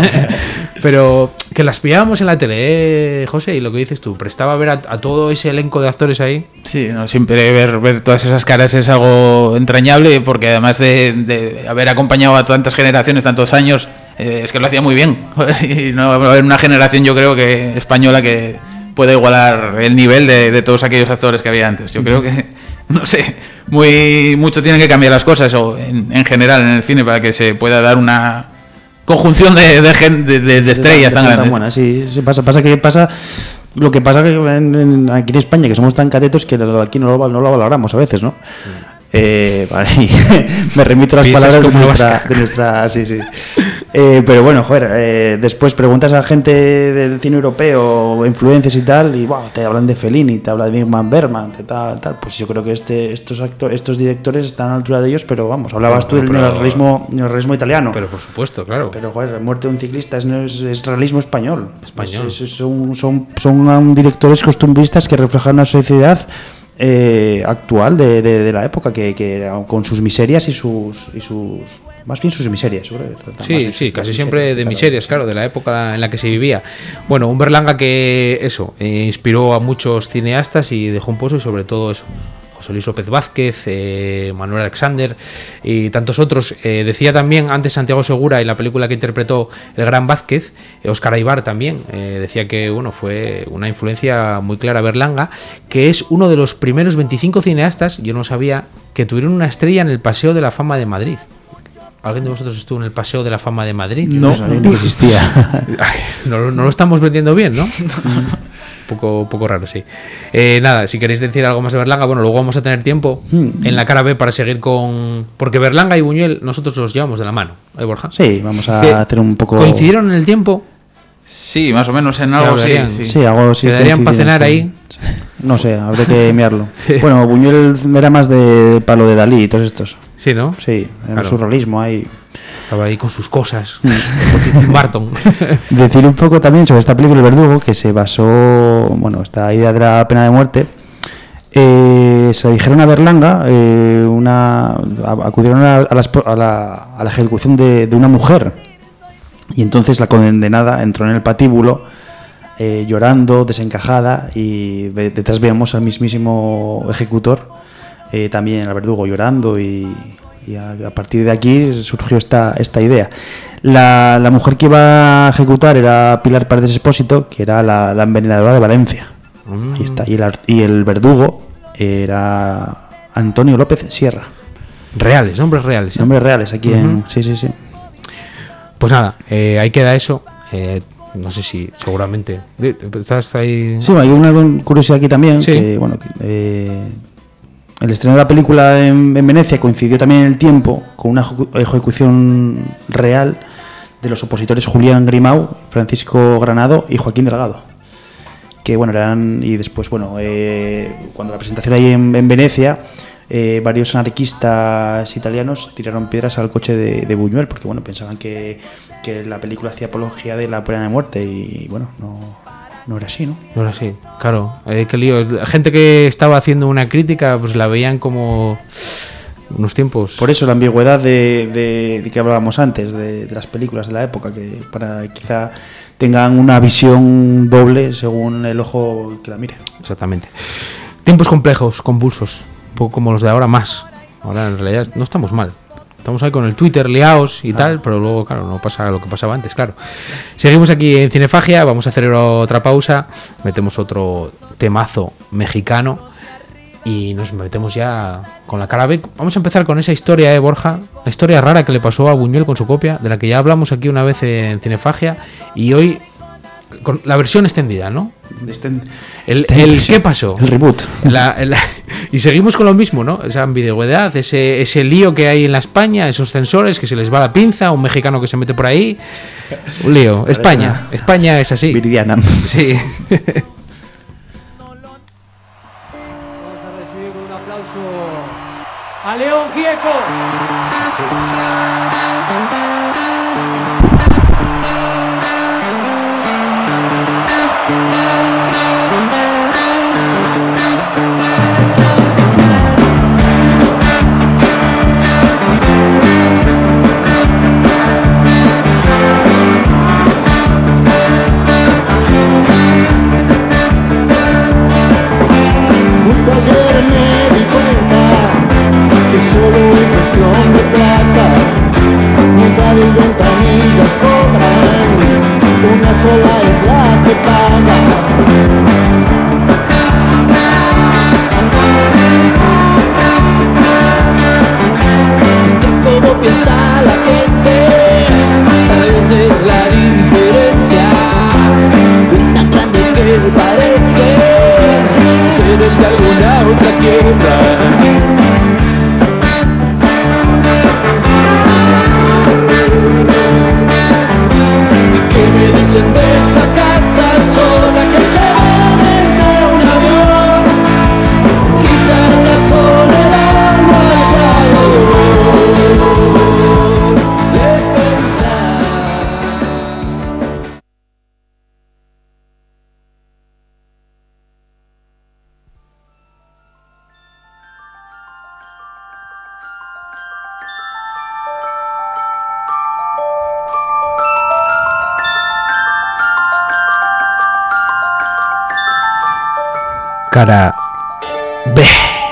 Pero que las pillábamos en la tele, ¿eh, José? Y lo que dices tú, prestaba a ver a, a todo ese elenco de actores ahí. Sí, no, siempre ver, ver todas esas caras es algo entrañable, porque además de, de haber acompañado a tantas generaciones, tantos años, eh, es que lo hacía muy bien. Y no va a haber una generación, yo creo que española, que pueda igualar el nivel de, de todos aquellos actores que había antes. Yo creo que, no sé, muy mucho tienen que cambiar las cosas, o en, en general en el cine, para que se pueda dar una conjunción de, de, de, de, de estrellas tan grandes. Buena, sí, sí, pasa, pasa que pasa lo que pasa que en, en, aquí en España, que somos tan catetos, que lo, aquí no lo, no lo valoramos a veces, ¿no? Sí. Eh, vale, me remito a las palabras de nuestra, de nuestra sí, sí. Eh, pero bueno, joder, eh, después preguntas a gente del cine europeo, influencias y tal, y wow, te hablan de Fellini, te hablan de Ingmar Bergman, te tal, tal. Pues yo creo que este, estos actores, estos directores están a la altura de ellos, pero vamos, hablabas pero, tú del neorrealismo, neorrealismo italiano. Pero por supuesto, claro. Pero joder, Muerte de un ciclista es, es, es realismo español. Español. Es, es, son, son, son directores costumbristas que reflejan una sociedad Eh, actual de, de, de la época, que, que con sus miserias y sus y sus más bien sus miserias, sobre, sí, sus sí, casi siempre miserias, de miserias, claro, de la época en la que se vivía. Bueno, un Berlanga que eso eh, inspiró a muchos cineastas y dejó un pozo, y sobre todo eso, José Luis López Vázquez, eh, Manuel Alexander y tantos otros. Eh, decía también antes Santiago Segura, en la película que interpretó el gran Vázquez, eh, Óscar Aybar también, eh, decía que bueno, fue una influencia muy clara Berlanga, que es uno de los primeros veinticinco cineastas, yo no sabía, que tuvieron una estrella en el Paseo de la Fama de Madrid. ¿Alguien de vosotros estuvo en el Paseo de la Fama de Madrid? No, no sabía que existía. Ay, no, no lo estamos vendiendo bien, ¿no? Poco, poco raro, sí. Eh, nada, si queréis decir algo más de Berlanga, bueno, luego vamos a tener tiempo hmm. en la cara B para seguir con... Porque Berlanga y Buñuel nosotros los llevamos de la mano, ¿eh, Borja? Sí, vamos a hacer un poco... ¿Coincidieron en el tiempo? Sí, más o menos en algo, sí. Sí, sí, algo sí. ¿Quedarían para cenar ahí? No sé, habría que mirarlo. Sí. Bueno, Buñuel era más de palo de Dalí y todos estos. Sí, ¿no? Sí, en claro. El surrealismo ahí... Estaba ahí con sus cosas. Barton. Decir un poco también sobre esta película El Verdugo, que se basó, bueno, esta idea de la pena de muerte, eh, se la dijeron a Berlanga, eh, una, acudieron a, a, la, a, la, a la ejecución de, de una mujer, y entonces la condenada entró en el patíbulo eh, llorando, desencajada, y de- detrás veíamos al mismísimo ejecutor, eh, también al verdugo llorando, y, y a, a partir de aquí surgió esta, esta idea. La, la mujer que iba a ejecutar era Pilar Paredes Expósito, que era la, la envenenadora de Valencia. Mm. Ahí está. Y el, ar- y el verdugo era Antonio López Sierra. Reales, nombres reales. ¿eh? Nombres reales aquí en... Ujú. Sí, sí, sí. Pues nada, eh, ahí queda eso. Eh, no sé si seguramente. Di- ¿Estás ahí? Sí, hay una curiosidad aquí también, Sí. que bueno, que, eh, el estreno de la película en, en Venecia coincidió también en el tiempo con una ejecu- ejecución real de los opositores Julián Grimau, Francisco Granado y Joaquín Delgado. Que bueno, eran, y después, bueno, eh, cuando la presentación ahí en, en Venecia, eh, varios anarquistas italianos tiraron piedras al coche de, de Buñuel, porque bueno, pensaban que, que la película hacía apología de la pena de muerte, y bueno, no, no era así, ¿no? Ahora sí, claro. Eh, qué lío. La gente que estaba haciendo una crítica, pues la veían como unos tiempos. Por eso la ambigüedad de, de, de que hablábamos antes, de, de las películas de la época, que para quizá tengan una visión doble según el ojo que la mire. Exactamente. Tiempos complejos, convulsos, un poco como los de ahora más. Ahora en realidad no estamos mal. Estamos ahí con el Twitter liados y tal, pero luego, claro, no pasa lo que pasaba antes, claro. Seguimos aquí en Cinefagia, vamos a hacer otra pausa, metemos otro temazo mexicano y nos metemos ya con la cara B. Vamos a empezar con esa historia, eh, Borja, la historia rara que le pasó a Buñuel con su copia, de la que ya hablamos aquí una vez en Cinefagia, y hoy con la versión extendida, ¿no? Este, El, este- el ¿qué pasó? El reboot. La- la- y seguimos con lo mismo, ¿no? Esa ambigüedad, ese, ese lío que hay en la España, esos censores que se les va la pinza, un mexicano que se mete por ahí. Un lío. España, España es así. Viridiana. Sí. Vamos a recibir con un aplauso a León Gieco. Justo ayer me di cuenta que solo es cuestión de plata, mientras las ventanillas cobran, una sola es la que paga. ¿Cómo piensa la gente? A veces la diferencia es tan grande que parece seres de alguna otra tierra. ¿Qué me dicen de esa casa sola que se ve desde un avión? Quizá en la soledad no haya dolor de pensar. Cara B.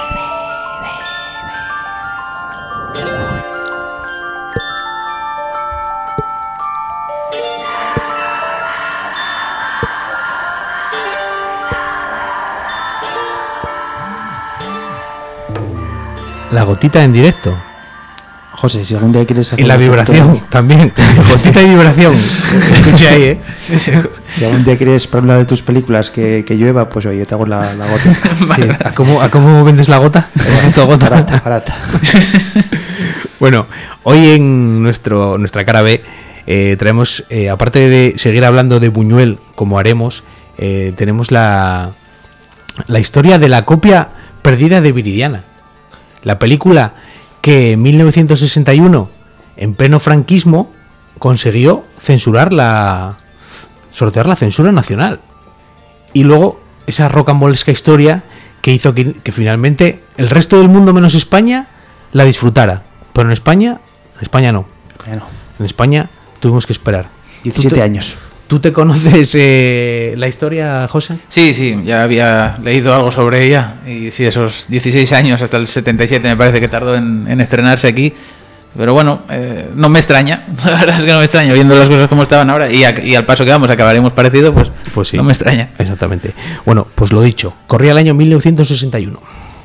La gotita en directo. José, si algún día quieres hacer Y la un vibración efecto- también. Gotita y vibración. Escuché ahí, ¿eh? Si algún día quieres, para hablar de tus películas, que, que llueva, pues oye, te hago la, la gota. Sí. ¿A, cómo, ¿A cómo vendes la gota? El efecto gota. Barata, barata. Bueno, hoy en nuestro nuestra cara B eh, traemos, eh, aparte de seguir hablando de Buñuel, como haremos, eh, tenemos la, la historia de la copia perdida de Viridiana. La película que en mil novecientos sesenta y uno, en pleno franquismo, consiguió censurar la... sortear la censura nacional. Y luego esa rocambolesca historia que hizo que, que finalmente el resto del mundo menos España la disfrutara. Pero en España, en España no. Bueno, En España tuvimos que esperar. diecisiete Tú te- años. ¿Tú te conoces eh, la historia, José? Sí, sí, ya había leído algo sobre ella. Y sí, esos dieciséis años hasta el setenta y siete me parece que tardó en, en estrenarse aquí. Pero bueno, eh, no me extraña, la verdad es que no me extraña, viendo las cosas como estaban ahora y, a, y al paso que vamos acabaremos parecido, pues, pues sí, no me extraña. Exactamente. Bueno, pues lo dicho, corría el año mil novecientos sesenta y uno.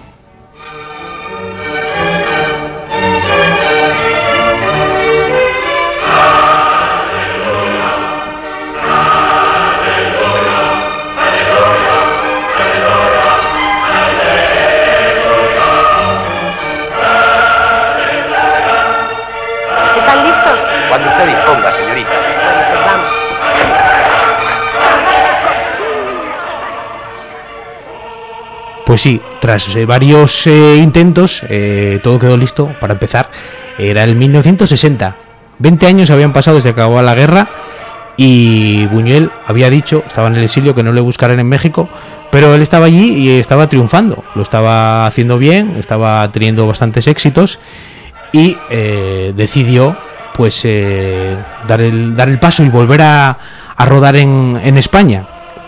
Pues sí, tras eh, varios eh, intentos, eh, todo quedó listo para empezar. Era el mil novecientos sesenta. veinte años habían pasado desde que acabó la guerra y Buñuel había dicho, estaba en el exilio, que no le buscaran en México, pero él estaba allí y estaba triunfando. Lo estaba haciendo bien, estaba teniendo bastantes éxitos y eh, decidió pues eh, dar, el, dar el paso y volver a, a rodar en, en España.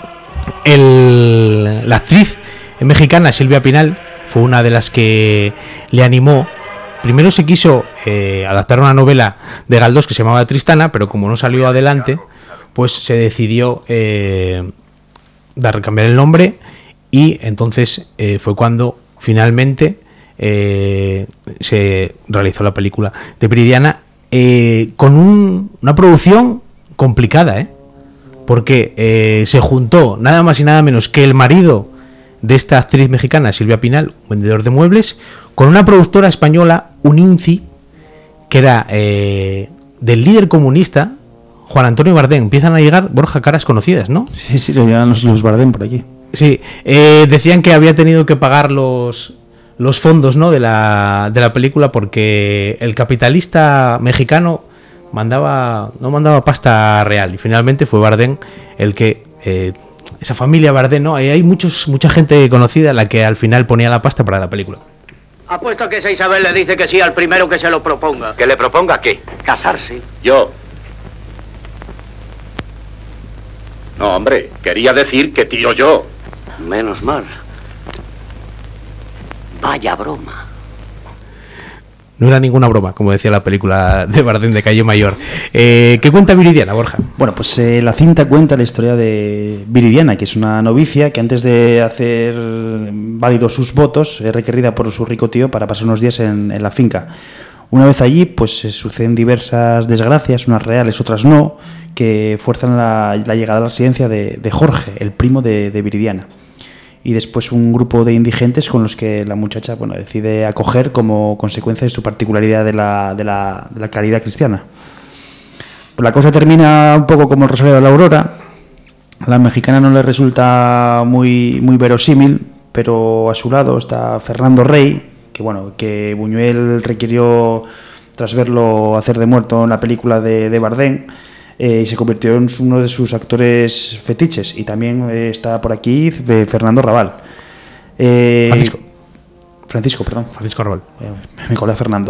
El, la actriz mexicana Silvia Pinal fue una de las que le animó. Primero se quiso eh, adaptar una novela de Galdós que se llamaba Tristana, pero como no salió adelante, pues se decidió eh, dar cambiar el nombre y entonces eh, fue cuando finalmente eh, se realizó la película de Viridiana, eh, con un, una producción complicada, ¿eh? porque eh, se juntó nada más y nada menos que el marido de esta actriz mexicana, Silvia Pinal, un vendedor de muebles, con una productora española, Uninci, que era eh, del líder comunista, Juan Antonio Bardem. Empiezan a llegar, Borja, caras conocidas, ¿no? Sí, sí, lo llegan los, los Bardem por aquí. Sí, eh, decían que había tenido que pagar los, los fondos, ¿no?, de la, de la película porque el capitalista mexicano mandaba no mandaba pasta real y finalmente fue Bardem el que... Eh, esa familia Bardem, ¿no? Hay muchos, mucha gente conocida la que al final ponía la pasta para la película. Apuesto que esa Isabel le dice que sí al primero que se lo proponga. ¿Que le proponga qué? Casarse. Yo. No, hombre, quería decir que tío yo. Menos mal. Vaya broma. No era ninguna broma, como decía la película de Bardem de Calle Mayor. Eh, ¿Qué cuenta Viridiana, Borja? Bueno, pues eh, la cinta cuenta la historia de Viridiana, que es una novicia que antes de hacer válidos sus votos es requerida por su rico tío para pasar unos días en, en la finca. Una vez allí, pues se suceden diversas desgracias, unas reales, otras no, que fuerzan la, la llegada a la residencia de, de Jorge, el primo de, de Viridiana. Y después un grupo de indigentes con los que la muchacha, bueno, decide acoger como consecuencia de su particularidad de la, de la, de la caridad cristiana. Pues la cosa termina un poco como el Rosario de la Aurora. A la mexicana no le resulta muy, muy verosímil, pero a su lado está Fernando Rey, que bueno, que Buñuel requirió tras verlo hacer de muerto en la película de, de Bardem. Eh, y se convirtió en uno de sus actores fetiches. Y también eh, está por aquí eh, Fernando Rabal. Eh, Francisco. Francisco, perdón. Francisco Rabal. Eh, me colé a Fernando.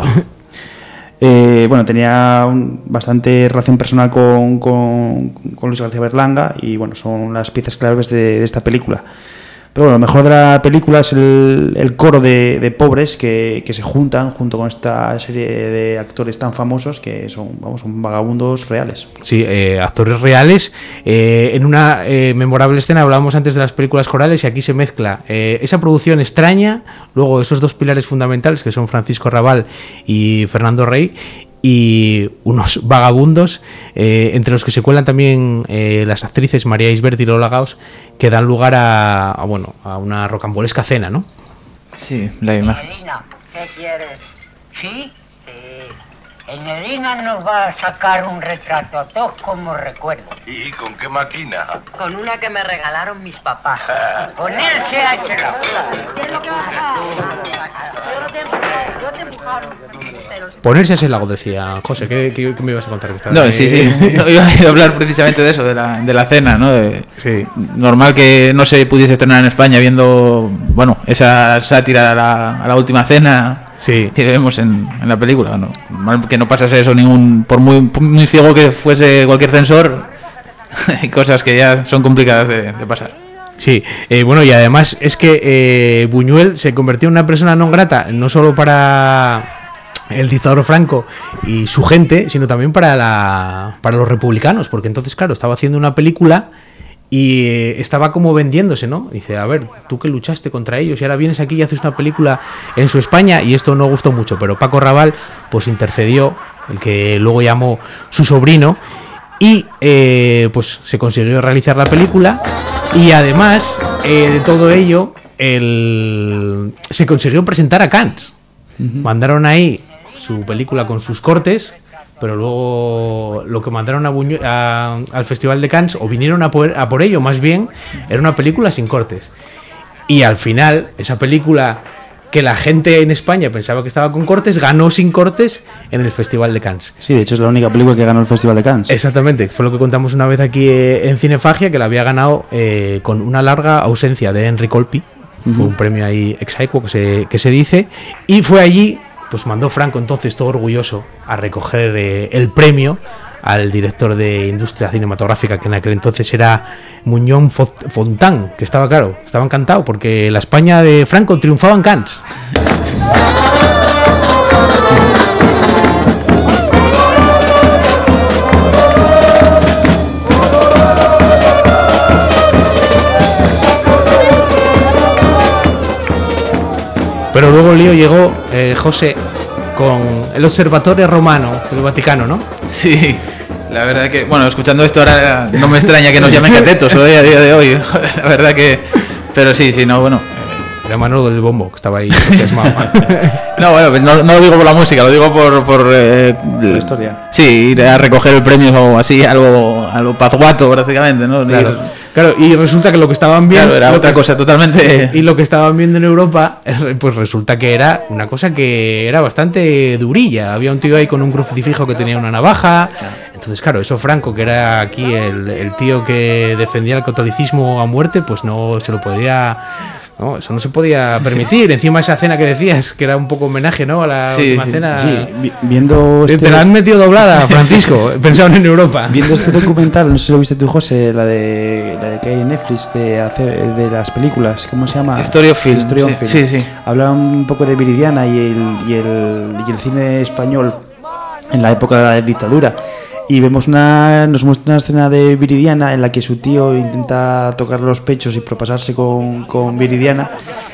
eh, bueno, tenía un, bastante relación personal con, con, con Luis García Berlanga. Y bueno, son las piezas claves de, de esta película. Pero bueno, lo mejor de la película es el, el coro de, de pobres que, que se juntan junto con esta serie de actores tan famosos que son, vamos, son vagabundos reales. Sí, eh, actores reales. Eh, en una eh, memorable escena hablábamos antes de las películas corales y aquí se mezcla eh, esa producción extraña, luego esos dos pilares fundamentales que son Francisco Rabal y Fernando Rey, y unos vagabundos eh, entre los que se cuelan también eh, las actrices María Isbert y Lola Gaos, que dan lugar a, a bueno a una rocambolesca cena, ¿no? Sí, la imagen. Medina, ¿qué quieres? ¿Sí? Sí. El Medina nos va a sacar un retrato a todos como recuerdo. ¿Y con qué máquina? Con una que me regalaron mis papás. Con él se ha hecho la Ponerse a ese lago, decía José. ¿Qué, qué, qué me ibas a contar? Que no, sí, sí. No, iba a hablar precisamente de eso, de la, de la cena, ¿no? De, sí. Normal que no se pudiese estrenar en España viendo, bueno, esa sátira a la, a la última cena. Sí. Que vemos en, en la película, ¿no? Que no pasase eso ningún, por muy, muy ciego que fuese cualquier censor, hay cosas que ya son complicadas de, de pasar. Sí, eh, bueno, y además es que eh, Buñuel se convirtió en una persona non grata, no solo para el dictador Franco y su gente, sino también para, la, para los republicanos, porque entonces, claro, estaba haciendo una película y eh, estaba como vendiéndose, ¿no? Dice, a ver, tú que luchaste contra ellos y ahora vienes aquí y haces una película en su España, y esto no gustó mucho, pero Paco Raval pues intercedió, el que luego llamó su sobrino, y eh, pues se consiguió realizar la película. Y además eh, de todo ello, el... se consiguió presentar a Cannes. Uh-huh. Mandaron ahí su película con sus cortes, pero luego lo que mandaron a Buñuel, a, al Festival de Cannes, o vinieron a por, a por ello, más bien, era una película sin cortes. Y al final, esa película que la gente en España pensaba que estaba con cortes, ganó sin cortes en el Festival de Cannes. Sí, de hecho es la única película que ganó el Festival de Cannes. Exactamente, fue lo que contamos una vez aquí eh, en Cinefagia, que la había ganado eh, con una larga ausencia de Henry Colpi. Uh-huh. Fue un premio ahí ex aequo que se, que se dice, y fue allí, pues mandó Franco entonces todo orgulloso a recoger eh, el premio al director de industria cinematográfica, que en aquel entonces era Muñón Fontán, que estaba, claro, estaba encantado porque la España de Franco triunfaba en Cannes. Pero luego el lío llegó, eh, José, con el Observatorio Romano del Vaticano, ¿no? Sí, la verdad que, bueno, escuchando esto ahora no me extraña que nos llamen catetos hoy, a día de hoy, la verdad que, pero sí, sí, no, bueno. Era Manolo del Bombo, que estaba ahí entusiasmado. No, bueno, no, no lo digo por la música, lo digo por... por eh, la historia. Sí, ir a recoger el premio o así, algo, algo pazguato, prácticamente, ¿no? Claro. Ir, Claro, y resulta que lo que estaban viendo... Claro, era otra que, cosa totalmente... Y lo que estaban viendo en Europa, pues resulta que era una cosa que era bastante durilla. Había un tío ahí con un crucifijo que tenía una navaja. Entonces, claro, eso Franco, que era aquí el, el tío que defendía el catolicismo a muerte, pues no se lo podría... No, eso no se podía permitir. Encima esa cena que decías, que era un poco homenaje, ¿no? A la sí, última sí, cena. Sí, viendo este... Te la han metido doblada, Francisco. Pensaban en Europa. Viendo este documental, no sé si lo viste tú, José, la de, la de que hay en Netflix de, hacer, de las películas, ¿cómo se llama? Story of Film. Story of sí, Film. Sí, sí. Habla un poco de Viridiana y el, y, el, y el cine español en la época de la dictadura. Y vemos una, nos muestra una escena de Viridiana en la que su tío intenta tocar los pechos y propasarse con, con Viridiana,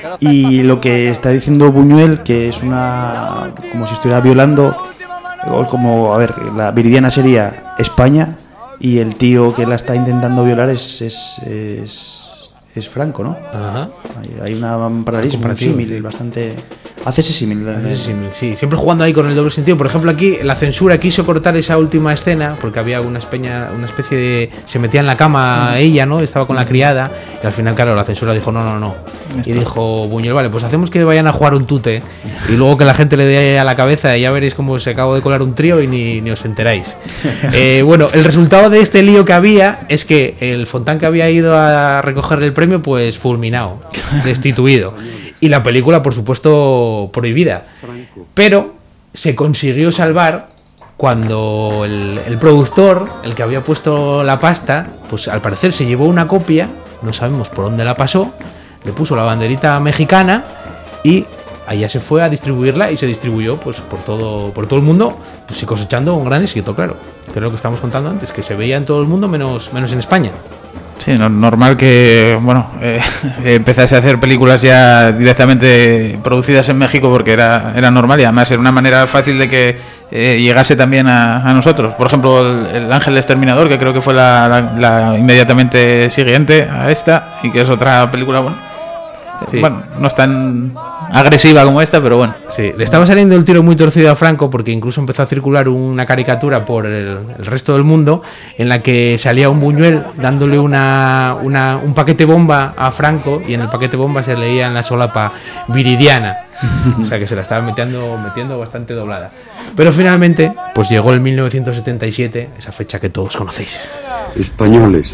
y lo que está diciendo Buñuel, que es una, como si estuviera violando, o como, a ver, la Viridiana sería España y el tío que la está intentando violar es es, es, es Franco, ¿no? Ajá. Hay, hay una un paralelismo, un símil bastante... Hace ese símil. Hace ese símil, sí. Siempre jugando ahí con el doble sentido. Por ejemplo, aquí la censura quiso cortar esa última escena porque había una, espeña, una especie de... Se metía en la cama ella, ¿no? Estaba con la criada. Y al final, claro, la censura dijo no, no, no. Y dijo Buñuel, vale, pues hacemos que vayan a jugar un tute y luego que la gente le dé a la cabeza y ya veréis cómo se acabó de colar un trío y ni, ni os enteráis. eh, bueno, el resultado de este lío que había es que el Fontán, que había ido a recoger el premio, pues fulminado, destituido. Y la película, por supuesto, prohibida. Pero se consiguió salvar cuando el, el productor, el que había puesto la pasta, pues al parecer se llevó una copia, no sabemos por dónde la pasó, le puso la banderita mexicana y allá se fue a distribuirla y se distribuyó pues por todo por todo el mundo, pues y cosechando un gran éxito, claro. Que es lo que estábamos contando antes, que se veía en todo el mundo menos, menos en España. Sí, no, normal que, bueno, eh, empezase a hacer películas ya directamente producidas en México porque era, era normal y además era una manera fácil de que eh, llegase también a, a nosotros. Por ejemplo, el, el Ángel Exterminador, que creo que fue la, la, la inmediatamente siguiente a esta y que es otra película, bueno, sí. Bueno, no es tan agresiva como esta, pero bueno. Sí, le estaba saliendo el tiro muy torcido a Franco porque incluso empezó a circular una caricatura por el, el resto del mundo en la que salía un Buñuel dándole una, una un paquete bomba a Franco y en el paquete bomba se leía en la solapa Viridiana. O sea que se la estaba metiendo, metiendo bastante doblada. Pero finalmente, pues llegó el mil novecientos setenta y siete, esa fecha que todos conocéis. Españoles,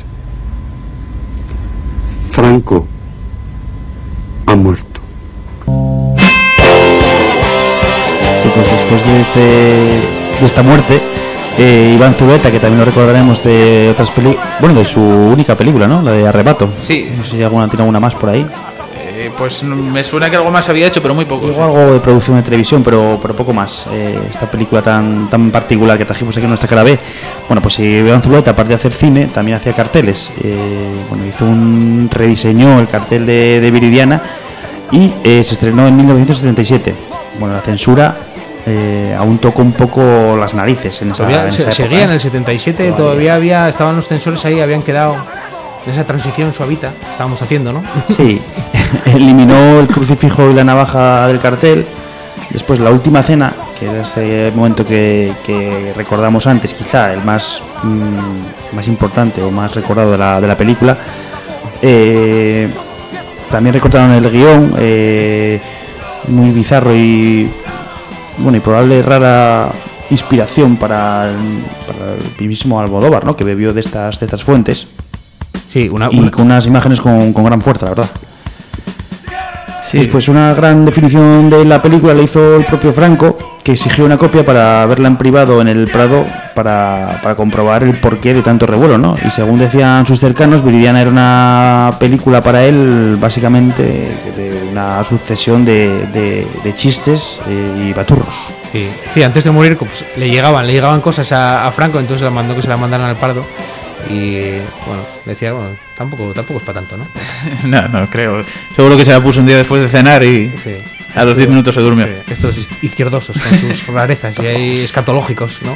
Franco ha muerto. Sí, pues después de este de esta muerte Eh, Iván Zulueta, que también lo recordaremos de otras películas, bueno, de su única película, ¿no? La de Arrebato. Sí. No sé si alguna, tiene alguna más por ahí. Eh, pues me suena que algo más había hecho, pero muy poco. Luego algo de producción de televisión, pero, pero poco más. Eh, esta película tan tan particular que trajimos aquí en nuestra cara B. Bueno, pues Iván Zulueta, aparte de hacer cine, también hacía carteles. Eh, bueno, hizo un rediseñó el cartel de, de Viridiana y eh, se estrenó en mil novecientos setenta y siete. Bueno, la censura eh, aún tocó un poco las narices en esa, todavía en esa se, época. seguía en el setenta y siete, todavía. todavía había, estaban los censores ahí, habían quedado en esa transición suavita, estábamos haciendo, ¿no? Sí, eliminó el crucifijo y la navaja del cartel. Después la última cena, que era ese momento que, que recordamos antes, quizá el más, mmm, más importante o más recordado de la, de la película. Eh, también recortaron el guión, eh, muy bizarro y bueno y probable rara inspiración para el, para el mismo Almodóvar, ¿no? Que bebió de estas de estas fuentes. Sí, una, y una... con unas imágenes con, con gran fuerza, la verdad. Sí. Después una gran definición de la película la hizo el propio Franco, que exigió una copia para verla en privado en el Prado para, para comprobar el porqué de tanto revuelo, ¿no? Y según decían sus cercanos, Viridiana era una película para él básicamente de una sucesión de, de, de chistes eh, y baturros. Sí, sí, antes de morir pues, le llegaban, le llegaban cosas a, a Franco, entonces la mandó que se la mandaran al Pardo. Y bueno, decía, bueno, tampoco, tampoco es para tanto, ¿no? no, no creo. Seguro que se la puso un día después de cenar y sí. a los diez minutos se durmió. Sí. Estos izquierdosos con sus rarezas y ahí escatológicos, ¿no?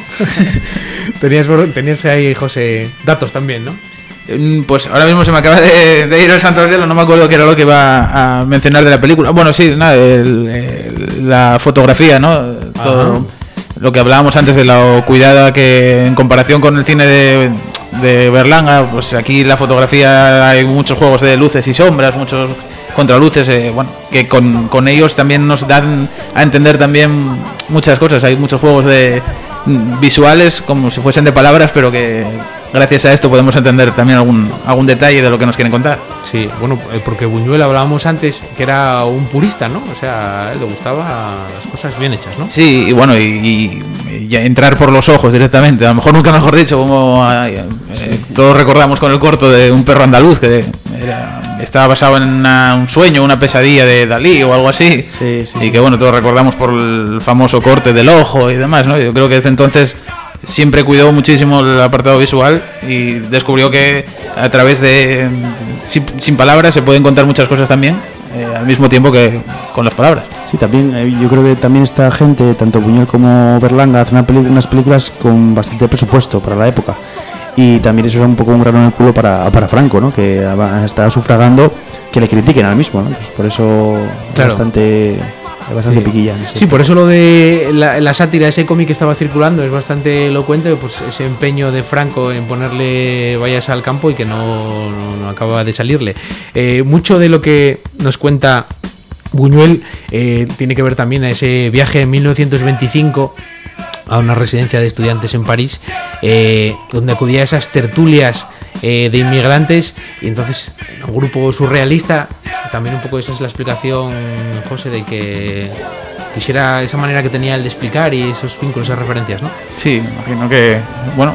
tenías, tenías ahí, José, datos también, ¿no? Pues ahora mismo se me acaba de, de ir el santo al cielo, no me acuerdo qué era lo que iba a mencionar de la película. Bueno, sí, nada, el, el, la fotografía, ¿no? Todo lo que hablábamos antes de lo cuidada que en comparación con el cine de, de Berlanga, pues aquí la fotografía hay muchos juegos de luces y sombras, muchos contraluces, eh, bueno, que con, con ellos también nos dan a entender también muchas cosas. Hay muchos juegos de visuales como si fuesen de palabras, pero que gracias a esto podemos entender también algún algún detalle de lo que nos quieren contar. Sí, bueno, porque Buñuel hablábamos antes que era un purista, ¿no? O sea, a él le gustaban las cosas bien hechas, ¿no? Sí, y bueno, y, y, y entrar por los ojos directamente, a lo mejor nunca mejor dicho, como eh, sí. eh, todos recordamos con el corto de Un perro andaluz, que era, estaba basado en una, un sueño, una pesadilla de Dalí o algo así, sí, sí, y sí. que bueno, todos recordamos por el famoso corte del ojo y demás, ¿no? Yo creo que desde entonces siempre cuidó muchísimo el apartado visual y descubrió que a través de, sin, sin palabras se pueden contar muchas cosas también, eh, al mismo tiempo que con las palabras. Sí, también eh, yo creo que también esta gente, tanto Buñuel como Berlanga, hacen una peli- unas películas con bastante presupuesto para la época, y también eso era un poco un grano en el culo para, para Franco, ¿no? Que estaba sufragando que le critiquen al mismo, ¿no? Entonces por eso claro. bastante bastante sí. piquilla. Sí, sí, por eso lo de la, la sátira, ese cómic que estaba circulando es bastante elocuente, pues ese empeño de Franco en ponerle vayas al campo y que no, no, no acaba de salirle. Eh, mucho de lo que nos cuenta Buñuel eh, tiene que ver también a ese viaje en mil novecientos veinticinco a una residencia de estudiantes en París, eh, donde acudía a esas tertulias eh, de inmigrantes, y entonces un grupo surrealista. También un poco esa es la explicación, José, de que quisiera esa manera que tenía el de explicar y esos vínculos, esas referencias, ¿no? Sí, imagino que, bueno,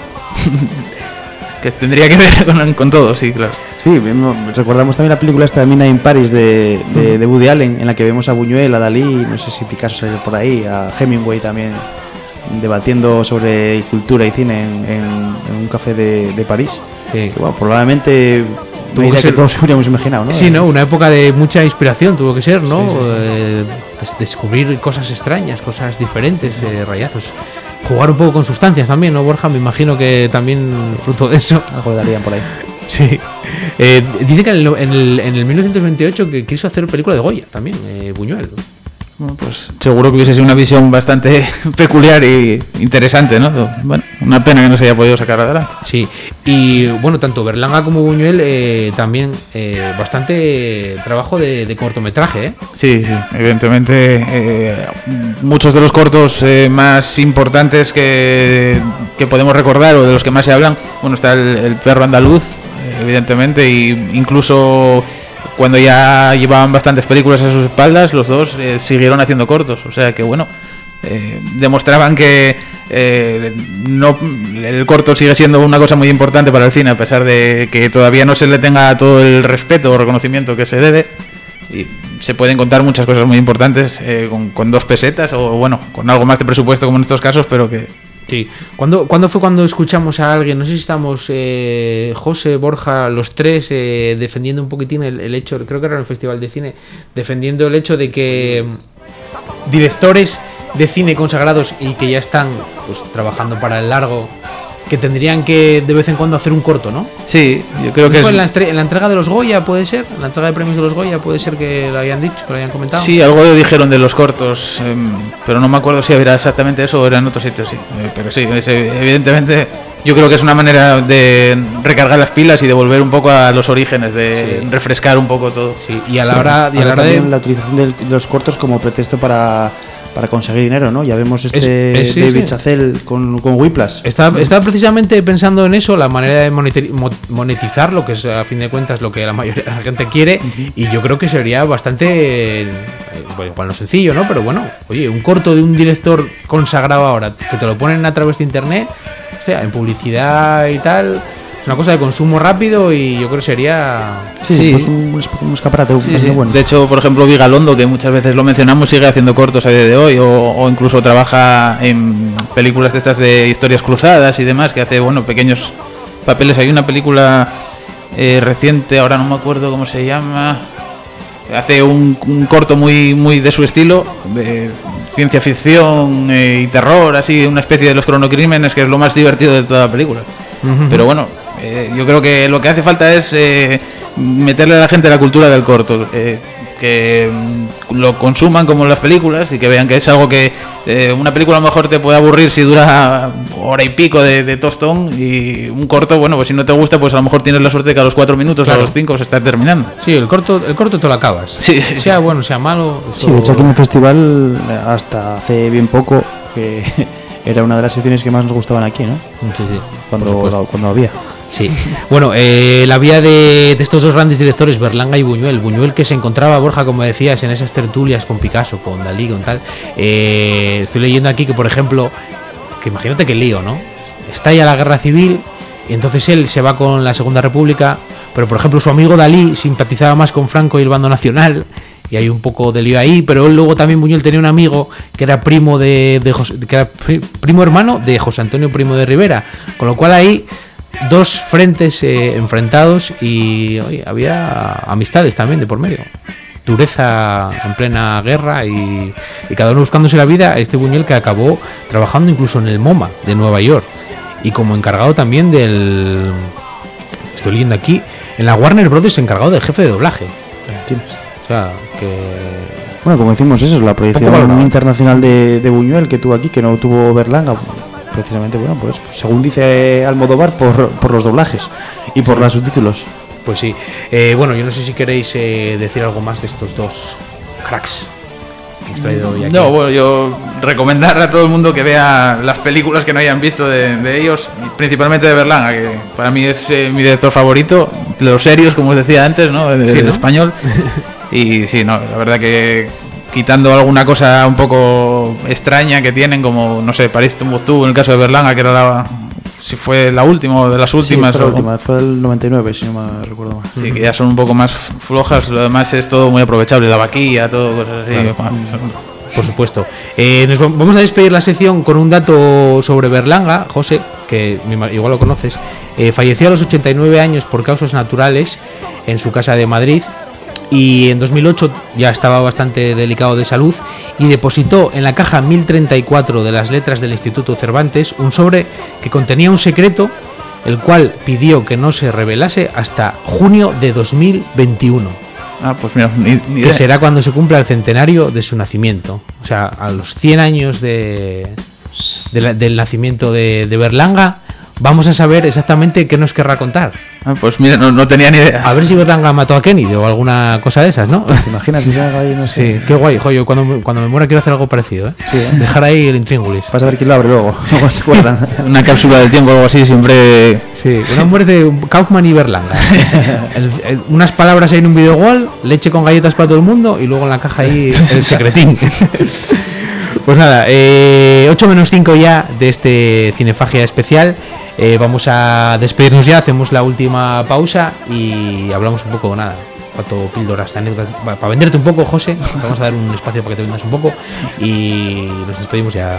que tendría que ver con, con todo, sí, claro. Sí, recordamos también la película esta de Midnight in Paris de, de, de Woody Allen, en la que vemos a Buñuel, a Dalí, no sé si Picasso sale por ahí, a Hemingway también, debatiendo sobre cultura y cine en, en, en un café de, de París. Sí. Que, bueno, probablemente tuvo que, ser, que todos hubiéramos imaginado, ¿no? Sí, ¿no? Una época de mucha inspiración tuvo que ser, ¿no? Sí, sí, sí. Eh, pues descubrir cosas extrañas, cosas diferentes, eh, rayazos. Jugar un poco con sustancias también, ¿no, Borja? Me imagino que también fruto de eso. Algo darían por ahí. Sí. Eh, dice que en el, en, el, en el mil novecientos veintiocho que quiso hacer película de Goya también, eh, Buñuel. Bueno, pues seguro que hubiese sido una visión bastante peculiar y interesante, ¿no? Bueno, una pena que no se haya podido sacar adelante. Sí, y bueno, tanto Berlanga como Buñuel eh, también eh, bastante trabajo de, de cortometraje, ¿eh? Sí, sí, evidentemente eh, muchos de los cortos eh, más importantes que, que podemos recordar o de los que más se hablan, bueno, está el, el perro andaluz, eh, evidentemente, y incluso cuando ya llevaban bastantes películas a sus espaldas, los dos eh, siguieron haciendo cortos. O sea que, bueno, eh, demostraban que Eh, no, el corto sigue siendo una cosa muy importante para el cine, a pesar de que todavía no se le tenga todo el respeto o reconocimiento que se debe. Y se pueden contar muchas cosas muy importantes eh, con, con dos pesetas o bueno, con algo más de presupuesto como en estos casos, pero que... Sí. ¿Cuándo, ¿Cuándo fue cuando escuchamos a alguien, no sé si estamos eh, José, Borja, los tres, eh, defendiendo un poquitín el, el hecho, creo que era en el Festival de Cine, defendiendo el hecho de que directores de cine consagrados y que ya están pues trabajando para el largo, que tendrían que de vez en cuando hacer un corto, ¿no? Sí, yo creo que es... en, la estre- en la entrega de los Goya, puede ser, en la entrega de premios de los Goya, puede ser que lo hayan dicho, que lo hayan comentado. Sí, algo dijeron de los cortos, eh, pero no me acuerdo si era exactamente eso o era en otro sitio, sí. Eh, pero sí, es, evidentemente yo creo que es una manera de recargar las pilas y de volver un poco a los orígenes, de sí. refrescar un poco todo. Sí, y a la sí, hora, y a la hora de... la utilización de los cortos como pretexto para... para conseguir dinero, ¿no? Ya vemos este es, es, sí, David sí. Chazelle con, con Whiplash. Estaba, estaba precisamente pensando en eso, la manera de monetizar, lo que es a fin de cuentas lo que la mayoría de la gente quiere, uh-huh. y yo creo que sería bastante, bueno, igual no sencillo, ¿no? Pero bueno, oye, un corto de un director consagrado ahora, que te lo ponen a través de internet, o sea, en publicidad y tal... Es una cosa de consumo rápido y yo creo que sería... Sí, sí. Pues un, un escaparate sí, sí. Bueno. De hecho, por ejemplo, Vigalondo, que muchas veces lo mencionamos, sigue haciendo cortos a día de hoy, o, o incluso trabaja en películas de estas de historias cruzadas y demás, que hace, bueno, pequeños papeles. Hay una película eh, reciente, ahora no me acuerdo cómo se llama, hace un, un corto muy muy de su estilo, de ciencia ficción eh, y terror, así, una especie de los cronocrímenes, que es lo más divertido de toda la película. Uh-huh. Pero bueno, eh, yo creo que lo que hace falta es eh, meterle a la gente la cultura del corto, eh, que lo consuman como las películas y que vean que es algo que eh, una película a lo mejor te puede aburrir si dura hora y pico de, de tostón, y un corto, bueno, pues si no te gusta, pues a lo mejor tienes la suerte que a los cuatro minutos claro. o a los cinco se está terminando. Sí, el corto el corto te lo acabas. Sí, sea bueno, sea malo. Sí, de hecho aquí en el festival, hasta hace bien poco, que era una de las secciones que más nos gustaban aquí, ¿no? Sí, sí. Cuando, cuando había. Sí. Bueno, eh, la vía de, de estos dos grandes directores, Berlanga y Buñuel. Buñuel, que se encontraba, Borja, como decías, en esas tertulias con Picasso, con Dalí, con tal. Eh, estoy leyendo aquí que, por ejemplo, que imagínate que lío, ¿no? Estalla la guerra civil y entonces él se va con la Segunda República, pero, por ejemplo, su amigo Dalí simpatizaba más con Franco y el bando nacional. Y hay un poco de lío ahí, pero luego también Buñuel tenía un amigo que era primo de, de José, que era primo hermano de José Antonio Primo de Rivera, con lo cual ahí dos frentes eh, enfrentados y oye, había amistades también de por medio, dureza en plena guerra y, y cada uno buscándose la vida. Este Buñuel que acabó trabajando incluso en el MoMA de Nueva York y como encargado también del, estoy leyendo aquí, en la Warner Brothers, encargado del jefe de doblaje. O sea, que... Bueno, como decimos, eso es la proyección internacional de, de Buñuel que tuvo aquí, que no tuvo Berlanga, precisamente, bueno, pues según dice Almodóvar, por, por los doblajes y por sí. los subtítulos. Pues sí. Eh, bueno, yo no sé si queréis eh, decir algo más de estos dos cracks que hemos traído hoy aquí. No, bueno, yo recomendar a todo el mundo que vea las películas que no hayan visto de, de ellos, principalmente de Berlanga, que para mí es eh, mi director favorito, los serios, como os decía antes, ¿no? De, sí, ¿no? español. Y sí, no, la verdad que quitando alguna cosa un poco extraña que tienen, como, no sé, París Tombuctú, en el caso de Berlanga, que era la, si fue la última de las últimas. Sí, fue la o, última, fue el noventa y nueve, si no me recuerdo mal. Sí, que ya son un poco más flojas, lo demás es todo muy aprovechable, la vaquilla, todo cosas así. Claro. Bueno, por supuesto. Eh, nos vamos a despedir la sección con un dato sobre Berlanga, José, que igual lo conoces. Eh, falleció a los ochenta y nueve años por causas naturales en su casa de Madrid. Y en dos mil ocho ya estaba bastante delicado de salud y depositó en la caja mil treinta y cuatro de las letras del Instituto Cervantes un sobre que contenía un secreto, el cual pidió que no se revelase hasta junio de dos mil veintiuno. Ah, pues mira, ni, ni que será cuando se cumpla el centenario de su nacimiento. O sea, a los cien años de, de la, del nacimiento de, de Berlanga, vamos a saber exactamente qué nos querrá contar. Ah, pues mira, no, no tenía ni idea. A ver si Berlanga mató a Kennedy o alguna cosa de esas, ¿no? ¿Te imaginas si se haga ahí, no sé? Sí, qué guay. Joder, cuando, me, cuando me muera quiero hacer algo parecido, ¿eh? Sí, ¿eh? Dejar ahí el intríngulis. Vas a ver quién lo abre luego. ¿Cómo se acuerdan? Una cápsula del tiempo o algo así, siempre... Sí, una muerte de Kaufman y Berlanga. el, el, unas palabras ahí en un video wall, leche con galletas para todo el mundo y luego en la caja ahí el secretín. Pues nada, eh, ocho menos cinco ya de este Cinefagia especial. Eh, vamos a despedirnos ya, hacemos la última pausa y hablamos un poco, nada, cuatro píldoras, anécdotas, para venderte un poco, José. Vamos a dar un espacio para que te vendas un poco y nos despedimos ya.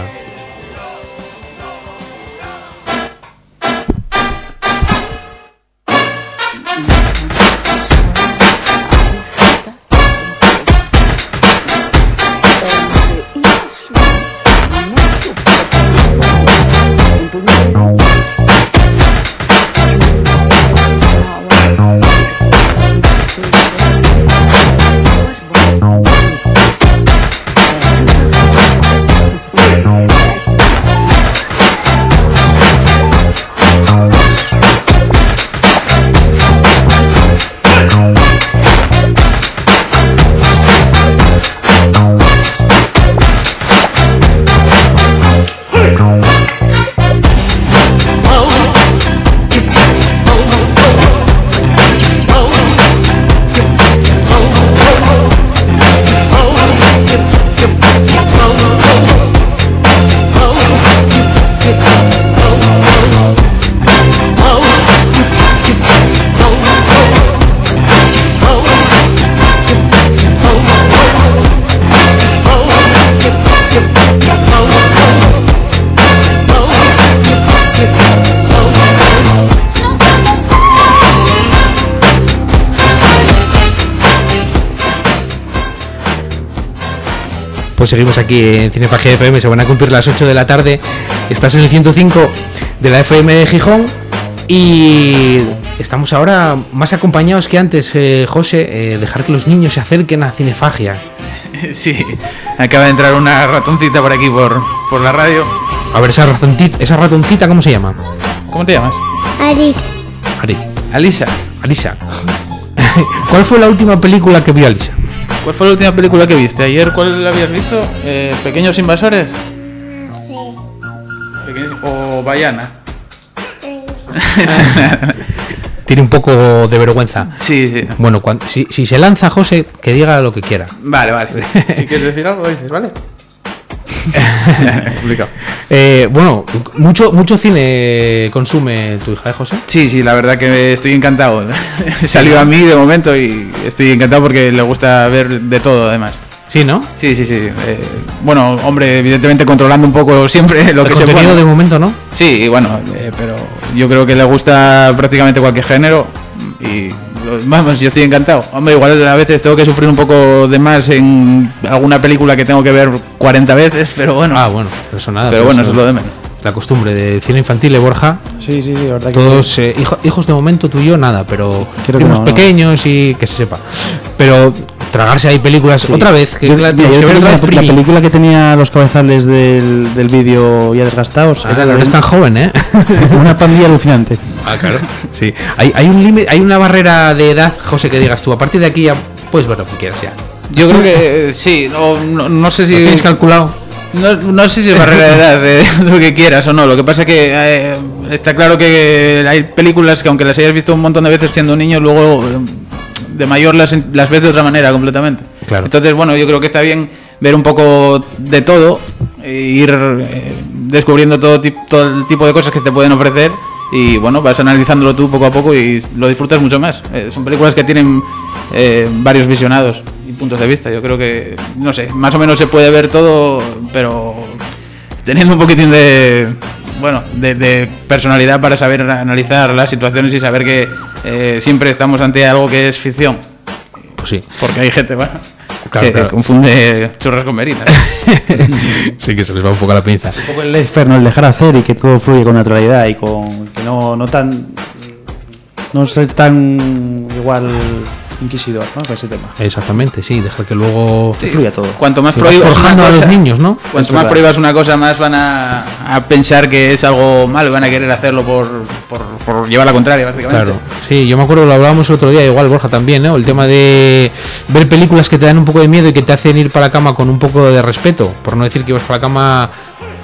Pues seguimos aquí en Cinefagia F M, se van a cumplir las ocho de la tarde. Estás en el ciento cinco de la F M de Gijón y estamos ahora más acompañados que antes, eh, José. Eh, dejar que los niños se acerquen a Cinefagia. Sí, acaba de entrar una ratoncita por aquí, por, por la radio. A ver, esa ratoncita, esa ratoncita, ¿cómo se llama? ¿Cómo te llamas? Ari. Ari. Alisa. Alisa. ¿Cuál fue la última película que vio Alisa? ¿Cuál fue la última película que viste? ¿Ayer cuál la habías visto? Eh, ¿Pequeños invasores? Sí. Pequeños... ¿O Bayana? Tiene un poco de vergüenza. Sí, sí. Bueno, cuando, si, si se lanza, José, que diga lo que quiera. Vale, vale. Si quieres decir algo, dices, ¿vale? Complicado. Eh, bueno, mucho mucho cine consume tu hija, ¿eh, José? Sí, sí, la verdad que estoy encantado. He salido a mí de momento y estoy encantado porque le gusta ver de todo, además. Sí, ¿no? Sí, sí, sí. Eh, bueno, hombre, evidentemente controlando un poco siempre lo el que se contenido puede. De momento, ¿no? Sí, bueno, eh, pero yo creo que le gusta prácticamente cualquier género y vamos, yo estoy encantado. Hombre, igual a veces tengo que sufrir un poco de más en alguna película que tengo que ver cuarenta veces, pero bueno. Ah, bueno, eso nada. Pero bueno, eso es lo de menos. La costumbre de cine infantil de Borja. Sí, sí, sí, la verdad que todos eh, hijo, hijos de momento, tú y yo nada, pero creo que unos no, pequeños no. Y que se sepa. Pero tragarse ahí películas sí. otra vez. Que yo, la, mira, que yo ver la, la, la película que tenía los cabezales del, del vídeo ya desgastados. Ah, era no la eres tan joven, ¿eh? Una pandilla alucinante. Ah, claro. Sí. Hay, hay un límite, hay una barrera de edad, José, que digas tú. A partir de aquí ya puedes ver lo que quieras ya. Yo creo que eh, sí. No, no, no sé si ¿lo tienes calculado? No, no sé si es barrera de edad, de lo que quieras o no. Lo que pasa es que eh, está claro que hay películas que aunque las hayas visto un montón de veces siendo un niño, luego eh, de mayor las, las ves de otra manera completamente. Claro. Entonces, bueno, yo creo que está bien ver un poco de todo e ir eh, descubriendo todo, tip, todo el tipo de cosas que te pueden ofrecer y bueno, vas analizándolo tú poco a poco y lo disfrutas mucho más. Eh, son películas que tienen eh, varios visionados y puntos de vista. Yo creo que, no sé, más o menos se puede ver todo, pero teniendo un poquitín de, bueno, de, de personalidad para saber analizar las situaciones y saber que eh, siempre estamos ante algo que es ficción. Pues sí. Porque hay gente, bueno, claro, que claro. confunde churras con merinas. Sí, que se les va un poco la pinza. Un poco el laissez-faire, ¿no? El dejar hacer y que todo fluye con naturalidad y con que no, no tan no ser tan igual inquisidor, ¿no? Con ese tema. Exactamente, sí, dejar que luego sí. fluya todo. Cuanto más sí, prohíbas forjando a los niños, ¿no? Cuanto más prohíbas una cosa, más van a, a pensar que es algo malo, van a querer hacerlo por, por, por llevar la contraria, básicamente. Claro, sí, yo me acuerdo, lo hablábamos el otro día, igual Borja también, ¿no? El tema de ver películas que te dan un poco de miedo y que te hacen ir para la cama con un poco de respeto, por no decir que ibas para la cama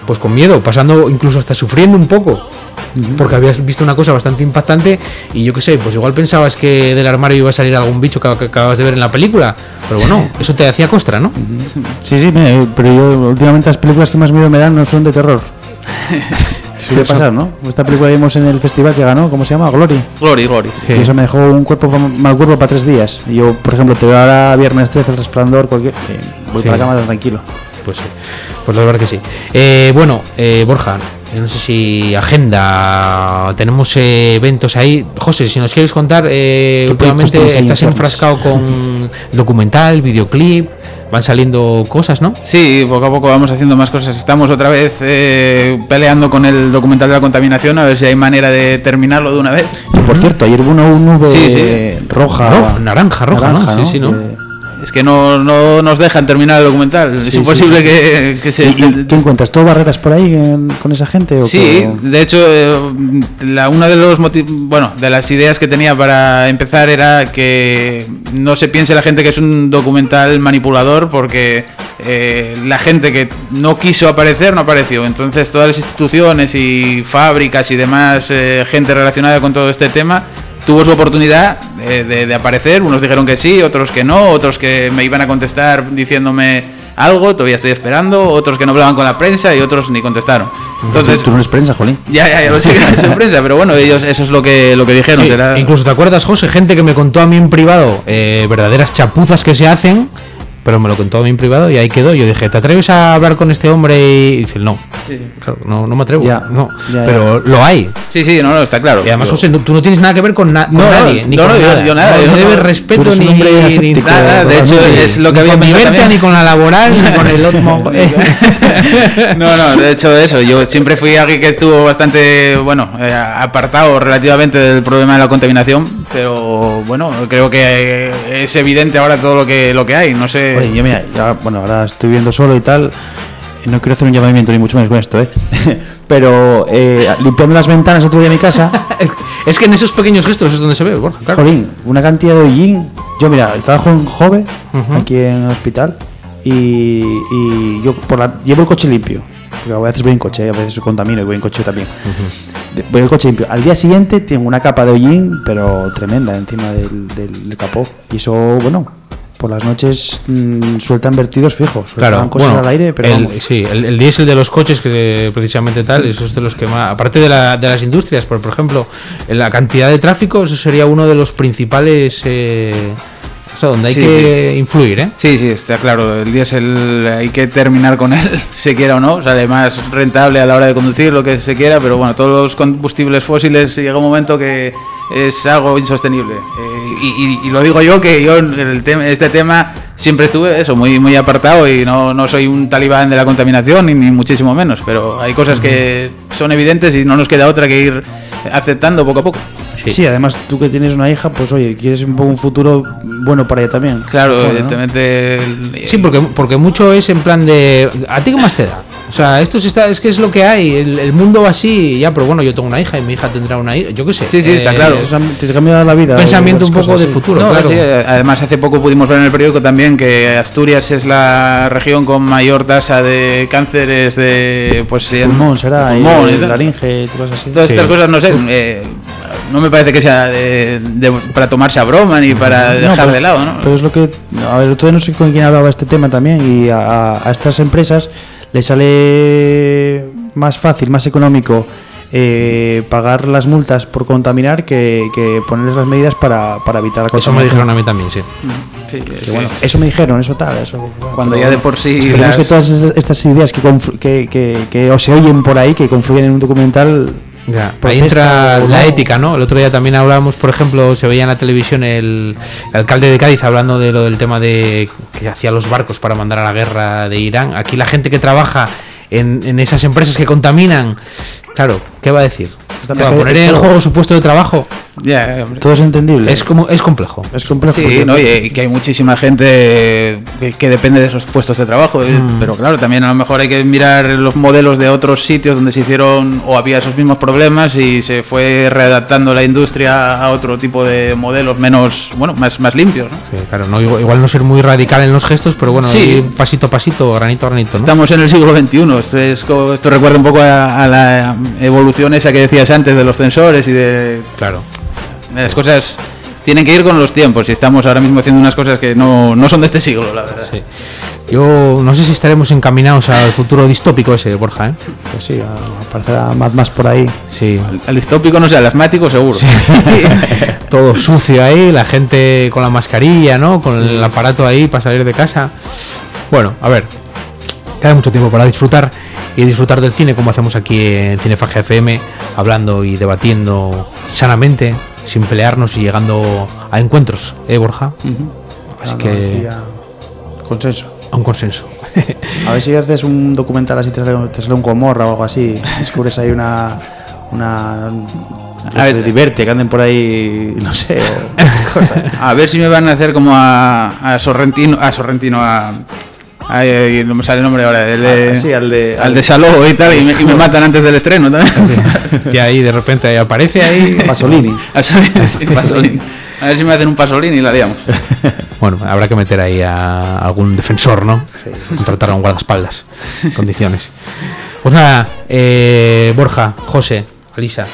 pues con miedo, pasando, incluso hasta sufriendo un poco, uh-huh. porque habías visto una cosa bastante impactante y yo qué sé, pues igual pensabas que del armario iba a salir algún bicho que, que acabas de ver en la película, pero bueno, eso te hacía costra, ¿no? Uh-huh. Sí, sí, me, pero yo últimamente las películas que más miedo me dan no son de terror. Suele pasar, ¿no? Esta película que vimos en el festival que ganó, ¿cómo se llama? Glory. Glory, Glory. Sí. Y eso me dejó un cuerpo mal cuerpo para tres días. Y yo, por ejemplo, te veo ahora viernes trece, El Resplandor, cualquier, eh, voy sí. para la cama tranquilo. Pues sí, pues la verdad que sí. Eh, bueno, eh, Borja, no sé si agenda, tenemos eh, eventos ahí. José, si nos quieres contar, eh, últimamente estás enfrascado con documental, videoclip, van saliendo cosas, ¿no? Sí, poco a poco vamos haciendo más cosas. Estamos otra vez eh, peleando con el documental de la contaminación, a ver si hay manera de terminarlo de una vez. Y por cierto, ayer hubo una nube sí, sí. roja, no, naranja, roja, naranja, ¿no? ¿no? Sí, sí, ¿no? Eh, Es que no, no nos dejan terminar el documental. Sí, es imposible sí, sí, sí. Que, que se... ¿Y, y qué encuentras? ¿Todo barreras por ahí en, con esa gente? ¿O sí, que... de hecho, eh, la, una de los motiv- bueno, de las ideas que tenía para empezar era que no se piense la gente que es un documental manipulador, porque eh, la gente que no quiso aparecer no apareció. Entonces todas las instituciones y fábricas y demás, eh, gente relacionada con todo este tema, tuvo su oportunidad de, de, de aparecer. Unos dijeron que sí, otros que no, otros que me iban a contestar diciéndome algo, todavía estoy esperando, otros que no hablaban con la prensa y otros ni contestaron. Entonces, tú no eres prensa, Jolín. Ya, ya, ya lo sé que no soy prensa, pero bueno, ellos eso es lo que lo que dijeron. Sí, era... Incluso te acuerdas, José, gente que me contó a mí en privado eh, verdaderas chapuzas que se hacen, pero me lo contó a mí en privado y ahí quedó. Yo dije, ¿te atreves a hablar con este hombre? Y dice, no, sí. claro, no, no me atrevo, ya, no, ya, pero ya. lo hay. Sí, sí, no, no, está claro. Y además, yo... José, tú no tienes nada que ver con, na- con no, nadie, no, ni no, con no, nada. Yo, yo nada, no, yo no debes no, respeto ni, ni nada. De hecho, es lo que había pensado también. Ni con la laboral, ni con el otro. No, no, de hecho, eso. Yo siempre fui alguien que estuvo bastante, bueno, eh, apartado relativamente del problema de la contaminación, pero bueno, creo que es evidente ahora todo lo que lo que hay. No sé. Oye, yo mira, ya, bueno, ahora estoy viviendo solo y tal. No quiero hacer un llamamiento ni mucho menos con esto, ¿eh? Pero eh, limpiando las ventanas otro día en mi casa. Es que en esos pequeños gestos es donde se ve, Borja, claro. Jolín, una cantidad de hollín. Yo, mira, trabajo en Jove, uh-huh. aquí en el hospital, y, y yo por la, llevo el coche limpio. Porque a veces voy en coche, a veces contamino y voy en coche también. Uh-huh. Voy el coche limpio. Al día siguiente tengo una capa de hollín, pero tremenda, encima del, del, del capó. Y eso, bueno, por las noches mmm, sueltan vertidos fijos, claro, cosas bueno, al aire, pero el, vamos. sí, el, el diésel de los coches que precisamente tal, eso es de los que más, aparte de, la, de las industrias, por, por ejemplo, en la cantidad de tráfico, eso sería uno de los principales, eh, o sea, donde hay sí, que sí. influir, ¿eh? Sí, sí, está claro, el diésel hay que terminar con él, se quiera o no, sale más rentable a la hora de conducir, lo que se quiera, pero bueno, todos los combustibles fósiles llega un momento que es algo insostenible. Eh, y, y, y lo digo yo, que yo en el tema, este tema siempre estuve eso muy muy apartado y no, no soy un talibán de la contaminación ni, ni muchísimo menos, pero hay cosas que son evidentes y no nos queda otra que ir aceptando poco a poco. Sí, sí, además tú que tienes una hija, pues oye, quieres un poco un futuro bueno para ella también. Claro, bueno, evidentemente. ¿no? Sí, porque porque mucho es en plan de ¿a ti qué más te da? O sea, esto se está, es que es lo que hay, el, el mundo va así, ya, pero bueno, yo tengo una hija y mi hija tendrá una hija, yo qué sé. Sí, sí, está eh, claro. Te cambia la vida. Pensamiento un poco cosas, de futuro, no, claro. Sí, además, hace poco pudimos ver en el periódico también que Asturias es la región con mayor tasa de cánceres de pues pulmón, será, de pulmón, y, y laringe, cosas así. Todas sí. estas cosas, no sé, eh, no me parece que sea de, de, para tomarse a broma ni para no, dejar pero, de lado, ¿no? Pero es lo que, a ver, todavía no sé con quién hablaba este tema también, y a, a estas empresas les sale más fácil, más económico eh, pagar las multas por contaminar que, que ponerles las medidas para, para evitar la contaminación. Eso me dijeron a mí también, sí. sí que, bueno, eso me dijeron, eso tal, eso. Cuando ya de por sí. Esperemos las... que todas estas ideas que, conflu- que, que, que o se oyen por ahí, que confluyen en un documental. Ya, ahí entra la no. ética, ¿no? El otro día también hablábamos, por ejemplo, se veía en la televisión el, el alcalde de Cádiz hablando de lo del tema de que hacía los barcos para mandar a la guerra de Irán. Aquí la gente que trabaja en, en esas empresas que contaminan, claro, ¿qué va a decir? ¿Va a poner en juego su puesto de trabajo? Ya, hombre. Todo es entendible. Es como es complejo. Es complejo. Sí, porque- ¿no? Y, y que hay muchísima gente que, que depende de esos puestos de trabajo. eh, Mm. Pero claro, también a lo mejor hay que mirar los modelos de otros sitios donde se hicieron o había esos mismos problemas y se fue readaptando la industria a otro tipo de modelos menos, bueno, más, más limpios, ¿no? Sí, claro, no, igual, igual no ser muy radical en los gestos, pero bueno, Sí. ir pasito a pasito, granito a granito, ¿no? Estamos en el siglo veintiuno. Esto, es co- esto recuerda un poco a, a la evolución esa que decías antes de los sensores y de Claro. las cosas. Tienen que ir con los tiempos y estamos ahora mismo haciendo unas cosas que no, no son de este siglo, la verdad. Sí. Yo no sé si estaremos encaminados al futuro distópico ese, Borja, ¿eh? Pues sí, aparecerá más, más por ahí. Sí. Al distópico no sé, al asmático seguro. Sí. Todo sucio ahí, la gente con la mascarilla, ¿no? Con el aparato ahí para salir de casa. Bueno, a ver, queda mucho tiempo para disfrutar y disfrutar del cine como hacemos aquí en Cinefagia F M, hablando y debatiendo sanamente, sin pelearnos y llegando a encuentros, ¿eh, Borja? Así que Consenso. a un consenso. A ver si haces un documental así, te sale, te sale un Gomorra o algo así. Descubres ahí una. una A ver. se divierte, que anden por ahí, no sé, o cosas. A ver si me van a hacer como a, a Sorrentino, a Sorrentino, a, a- a- no me sale el nombre ahora, el de, Ah, sí, al de- al al- de Saló y tal, y me, y me matan antes del estreno también. Y ahí de repente ahí aparece ahí. Pasolini. Así, sí, Pasolini. A ver si me hacen un Pasolini y la liamos. Bueno, habrá que meter ahí a algún defensor, ¿no? Contratar a un guardaespaldas. Condiciones. Pues nada, eh, Borja, José, Alisa,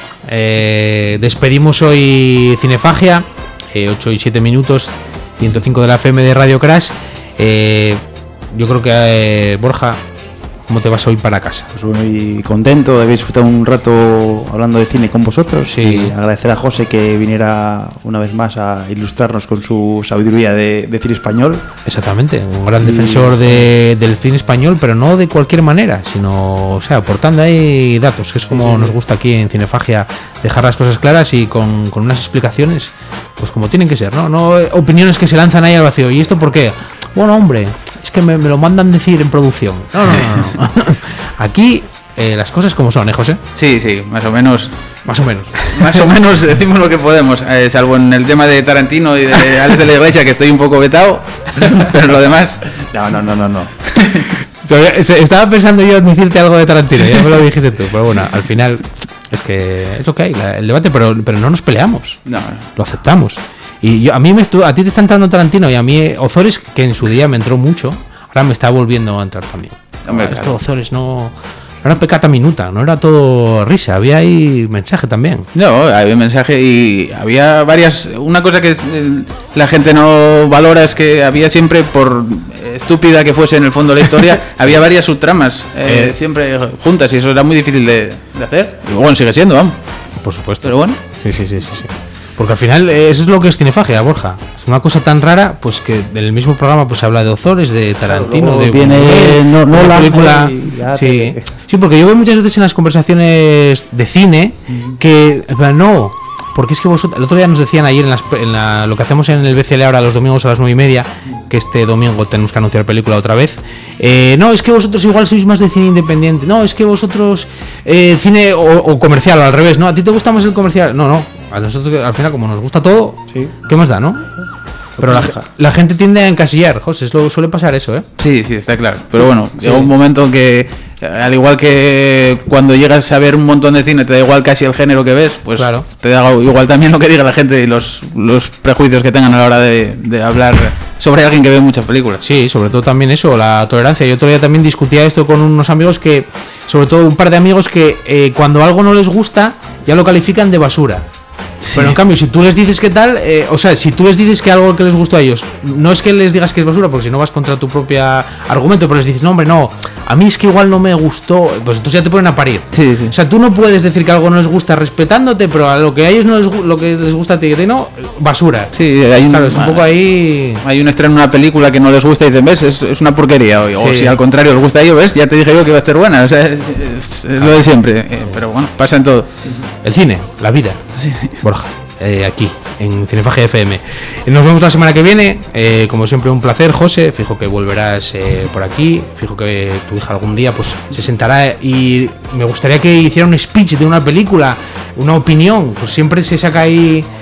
eh, despedimos hoy Cinefagia, eh, ocho y siete minutos, ciento cinco de la F M de Radio Crash. Eh, yo creo que, eh, Borja, ¿cómo te vas hoy para casa? Pues muy contento de haber disfrutado un rato hablando de cine con vosotros. Sí. Y agradecer a José que viniera una vez más a ilustrarnos con su sabiduría de, de cine español. Exactamente, un gran Y- defensor de, del cine español, pero no de cualquier manera, sino, o sea, aportando ahí datos, que es como nos gusta aquí en Cinefagia, dejar las cosas claras y con, con unas explicaciones, pues como tienen que ser, ¿no? No eh, opiniones que se lanzan ahí al vacío. ¿Y esto por qué? Bueno, hombre, es que me, me lo mandan decir en producción. No, no, no, no. Aquí eh, las cosas como son, ¿eh, José? Sí, sí, más o menos. Más o menos. Más o menos decimos lo que podemos, eh, salvo en el tema de Tarantino y de Alex de la Iglesia, que estoy un poco vetado, pero lo demás. No, no, no, no, no. Todavía- Estaba pensando yo en decirte algo de Tarantino, ya me lo dijiste tú, pero bueno, al final es que es lo que hay, la- el debate, pero, pero no nos peleamos, No, lo aceptamos. Y yo, a mí me estu- a ti te está entrando Tarantino y a mí eh, Ozores, que en su día me entró mucho, ahora me está volviendo a entrar también. Hombre, Esto claro. Ozores no, no era pecata minuta, no era todo risa, había ahí mensaje también. no, había mensaje y había varias. Una cosa que eh, la gente no valora es que había siempre, por eh, estúpida que fuese en el fondo la historia, había varias subtramas eh, Eh. siempre juntas y eso era muy difícil de, de hacer. Y bueno, sigue siendo, vamos. Por supuesto. Pero bueno. Sí, sí, sí, sí, sí. Porque al final eh, eso es lo que es Cinefagia, Borja. Es una cosa tan rara, pues que en el mismo programa pues se habla de Ozores, de Tarantino, luego de viene Buñuel, no- de no una la- película. y ya Sí. te- Sí, porque yo veo muchas veces en las conversaciones de cine que en plan, no, porque es que vosotros, el otro día nos decían ayer en, las, en la- lo que hacemos en el B C L ahora los domingos a las nueve y media, que este domingo tenemos que anunciar película otra vez. Eh, no, es que vosotros igual sois más de cine independiente. No, es que vosotros eh, cine o, o comercial o al revés. No, a ti te gusta más el comercial. No, no. A nosotros al final como nos gusta todo, Sí. ¿qué más da, no? Pero la, la gente tiende a encasillar, José, es lo, suele pasar eso, ¿eh? Sí, sí, está claro. Pero bueno, llega un momento que, eh, al igual que cuando llegas a ver un montón de cine, te da igual casi el género que ves, pues Claro. te da igual también lo que diga la gente y los, los prejuicios que tengan a la hora de, de hablar sobre alguien que ve muchas películas. Sí, sobre todo también eso, la tolerancia. Yo otro día también discutía esto con unos amigos que, sobre todo un par de amigos que eh, cuando algo no les gusta, ya lo califican de basura. Pero en cambio, si tú les dices qué tal, eh, o sea, si tú les dices que algo que les gustó a ellos, no es que les digas que es basura, porque si no vas contra tu propia argumento, pero les dices, no, hombre, no, a mí es que igual no me gustó, pues entonces ya te ponen a parir. Sí, sí. O sea, tú no puedes decir que algo no les gusta respetándote, pero a lo que a ellos no les, gu- lo que les gusta a ti, que no, basura. Sí, hay un, Claro, es un poco ahí. hay un estreno en una película que no les gusta y dicen, ves, es, es una porquería. O, o Sí. si al contrario les gusta a ellos, ves, ya te dije yo que iba a estar buena. O sea, es, es- es lo de siempre. Eh, pero bueno, pasa en todo. El cine, la vida. Borja, eh, aquí, en Cinefagia F M. Nos vemos la semana que viene. Eh, como siempre, un placer, José. Fijo que volverás eh, por aquí. Fijo que tu hija algún día pues se sentará y me gustaría que hiciera un speech de una película, una opinión. Pues siempre se saca ahí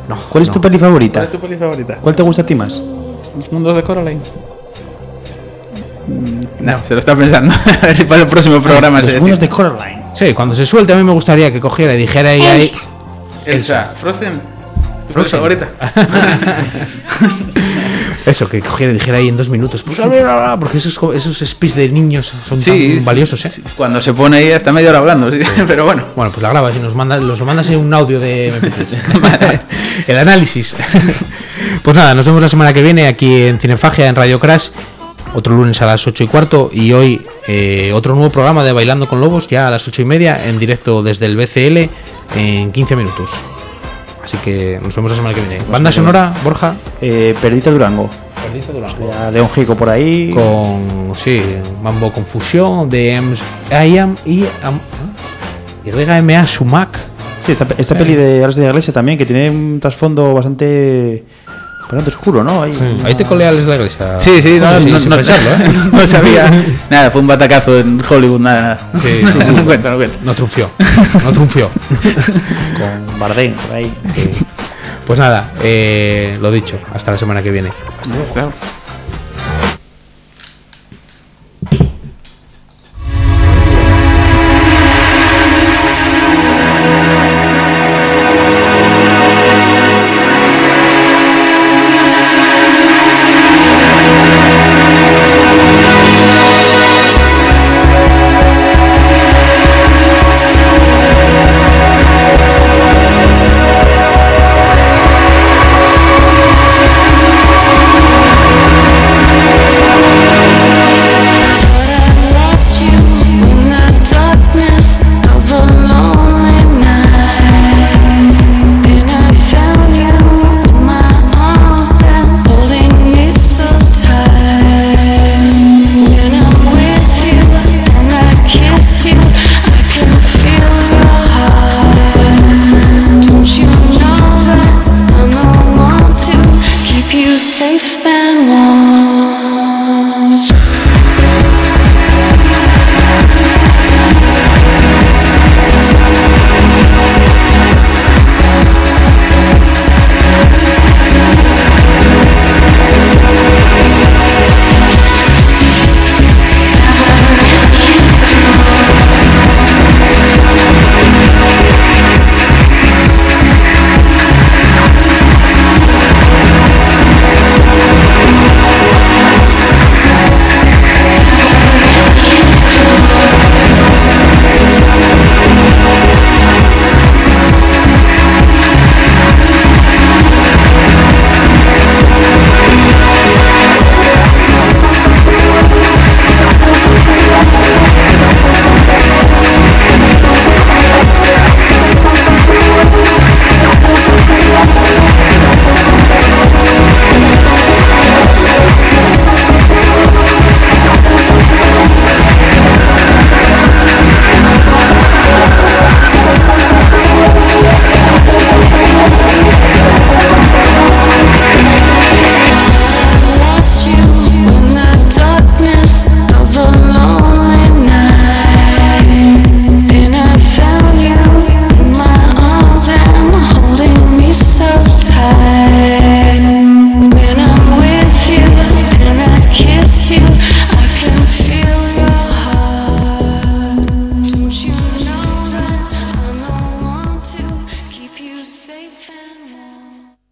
No. ¿Cuál es no. tu peli favorita? ¿Cuál es tu peli favorita? ¿Cuál te gusta a ti más? Los mundos de Coraline. No, se lo está pensando. A ver si para el próximo programa Los se mundos decide. de Coraline. Sí, cuando se suelte a mí me gustaría que cogiera y dijera ahí... ahí Elsa. Frozen. ¿Tu peli Frozen. favorita? Eso, que cogiera y dijera ahí en dos minutos. Pues, bla, bla, bla, porque esos, esos speech de niños son Sí, tan valiosos, ¿eh? sí. Cuando se pone ahí está media hora hablando, sí. Pero bueno. Bueno, pues la grabas y nos mandas, los mandas en un audio de eme pe tres. El análisis. Pues nada, nos vemos la semana que viene aquí en Cinefagia, en Radio Crash. Otro lunes a las ocho y cuarto. Y hoy eh, otro nuevo programa de Bailando con Lobos, ya a las ocho y media, en directo desde el be ce ele en quince minutos. Así que nos vemos la semana que viene. Banda sonora, Borja. Eh, Perdita Durango. Perdita Durango. Ya León Gieco por ahí. Con, sí, Mambo Confusión de I Am y Am, Y M A Sumac. Sí, esta, esta peli de Alex de la Iglesia también, que tiene un trasfondo bastante bastante oscuro, ¿no? Ahí, Sí, ahí te colé a Alex de la Iglesia. Sí, sí, no, Sí, no, sin no, pensarlo, ¿eh? no sabía. Nada, fue un batacazo en Hollywood, nada, nada. Sí, sí, sí. No cuento, no cuento. No triunfió. No triunfió. con Bardem por ahí. Sí. Pues nada, eh, lo dicho, hasta la semana que viene. Claro.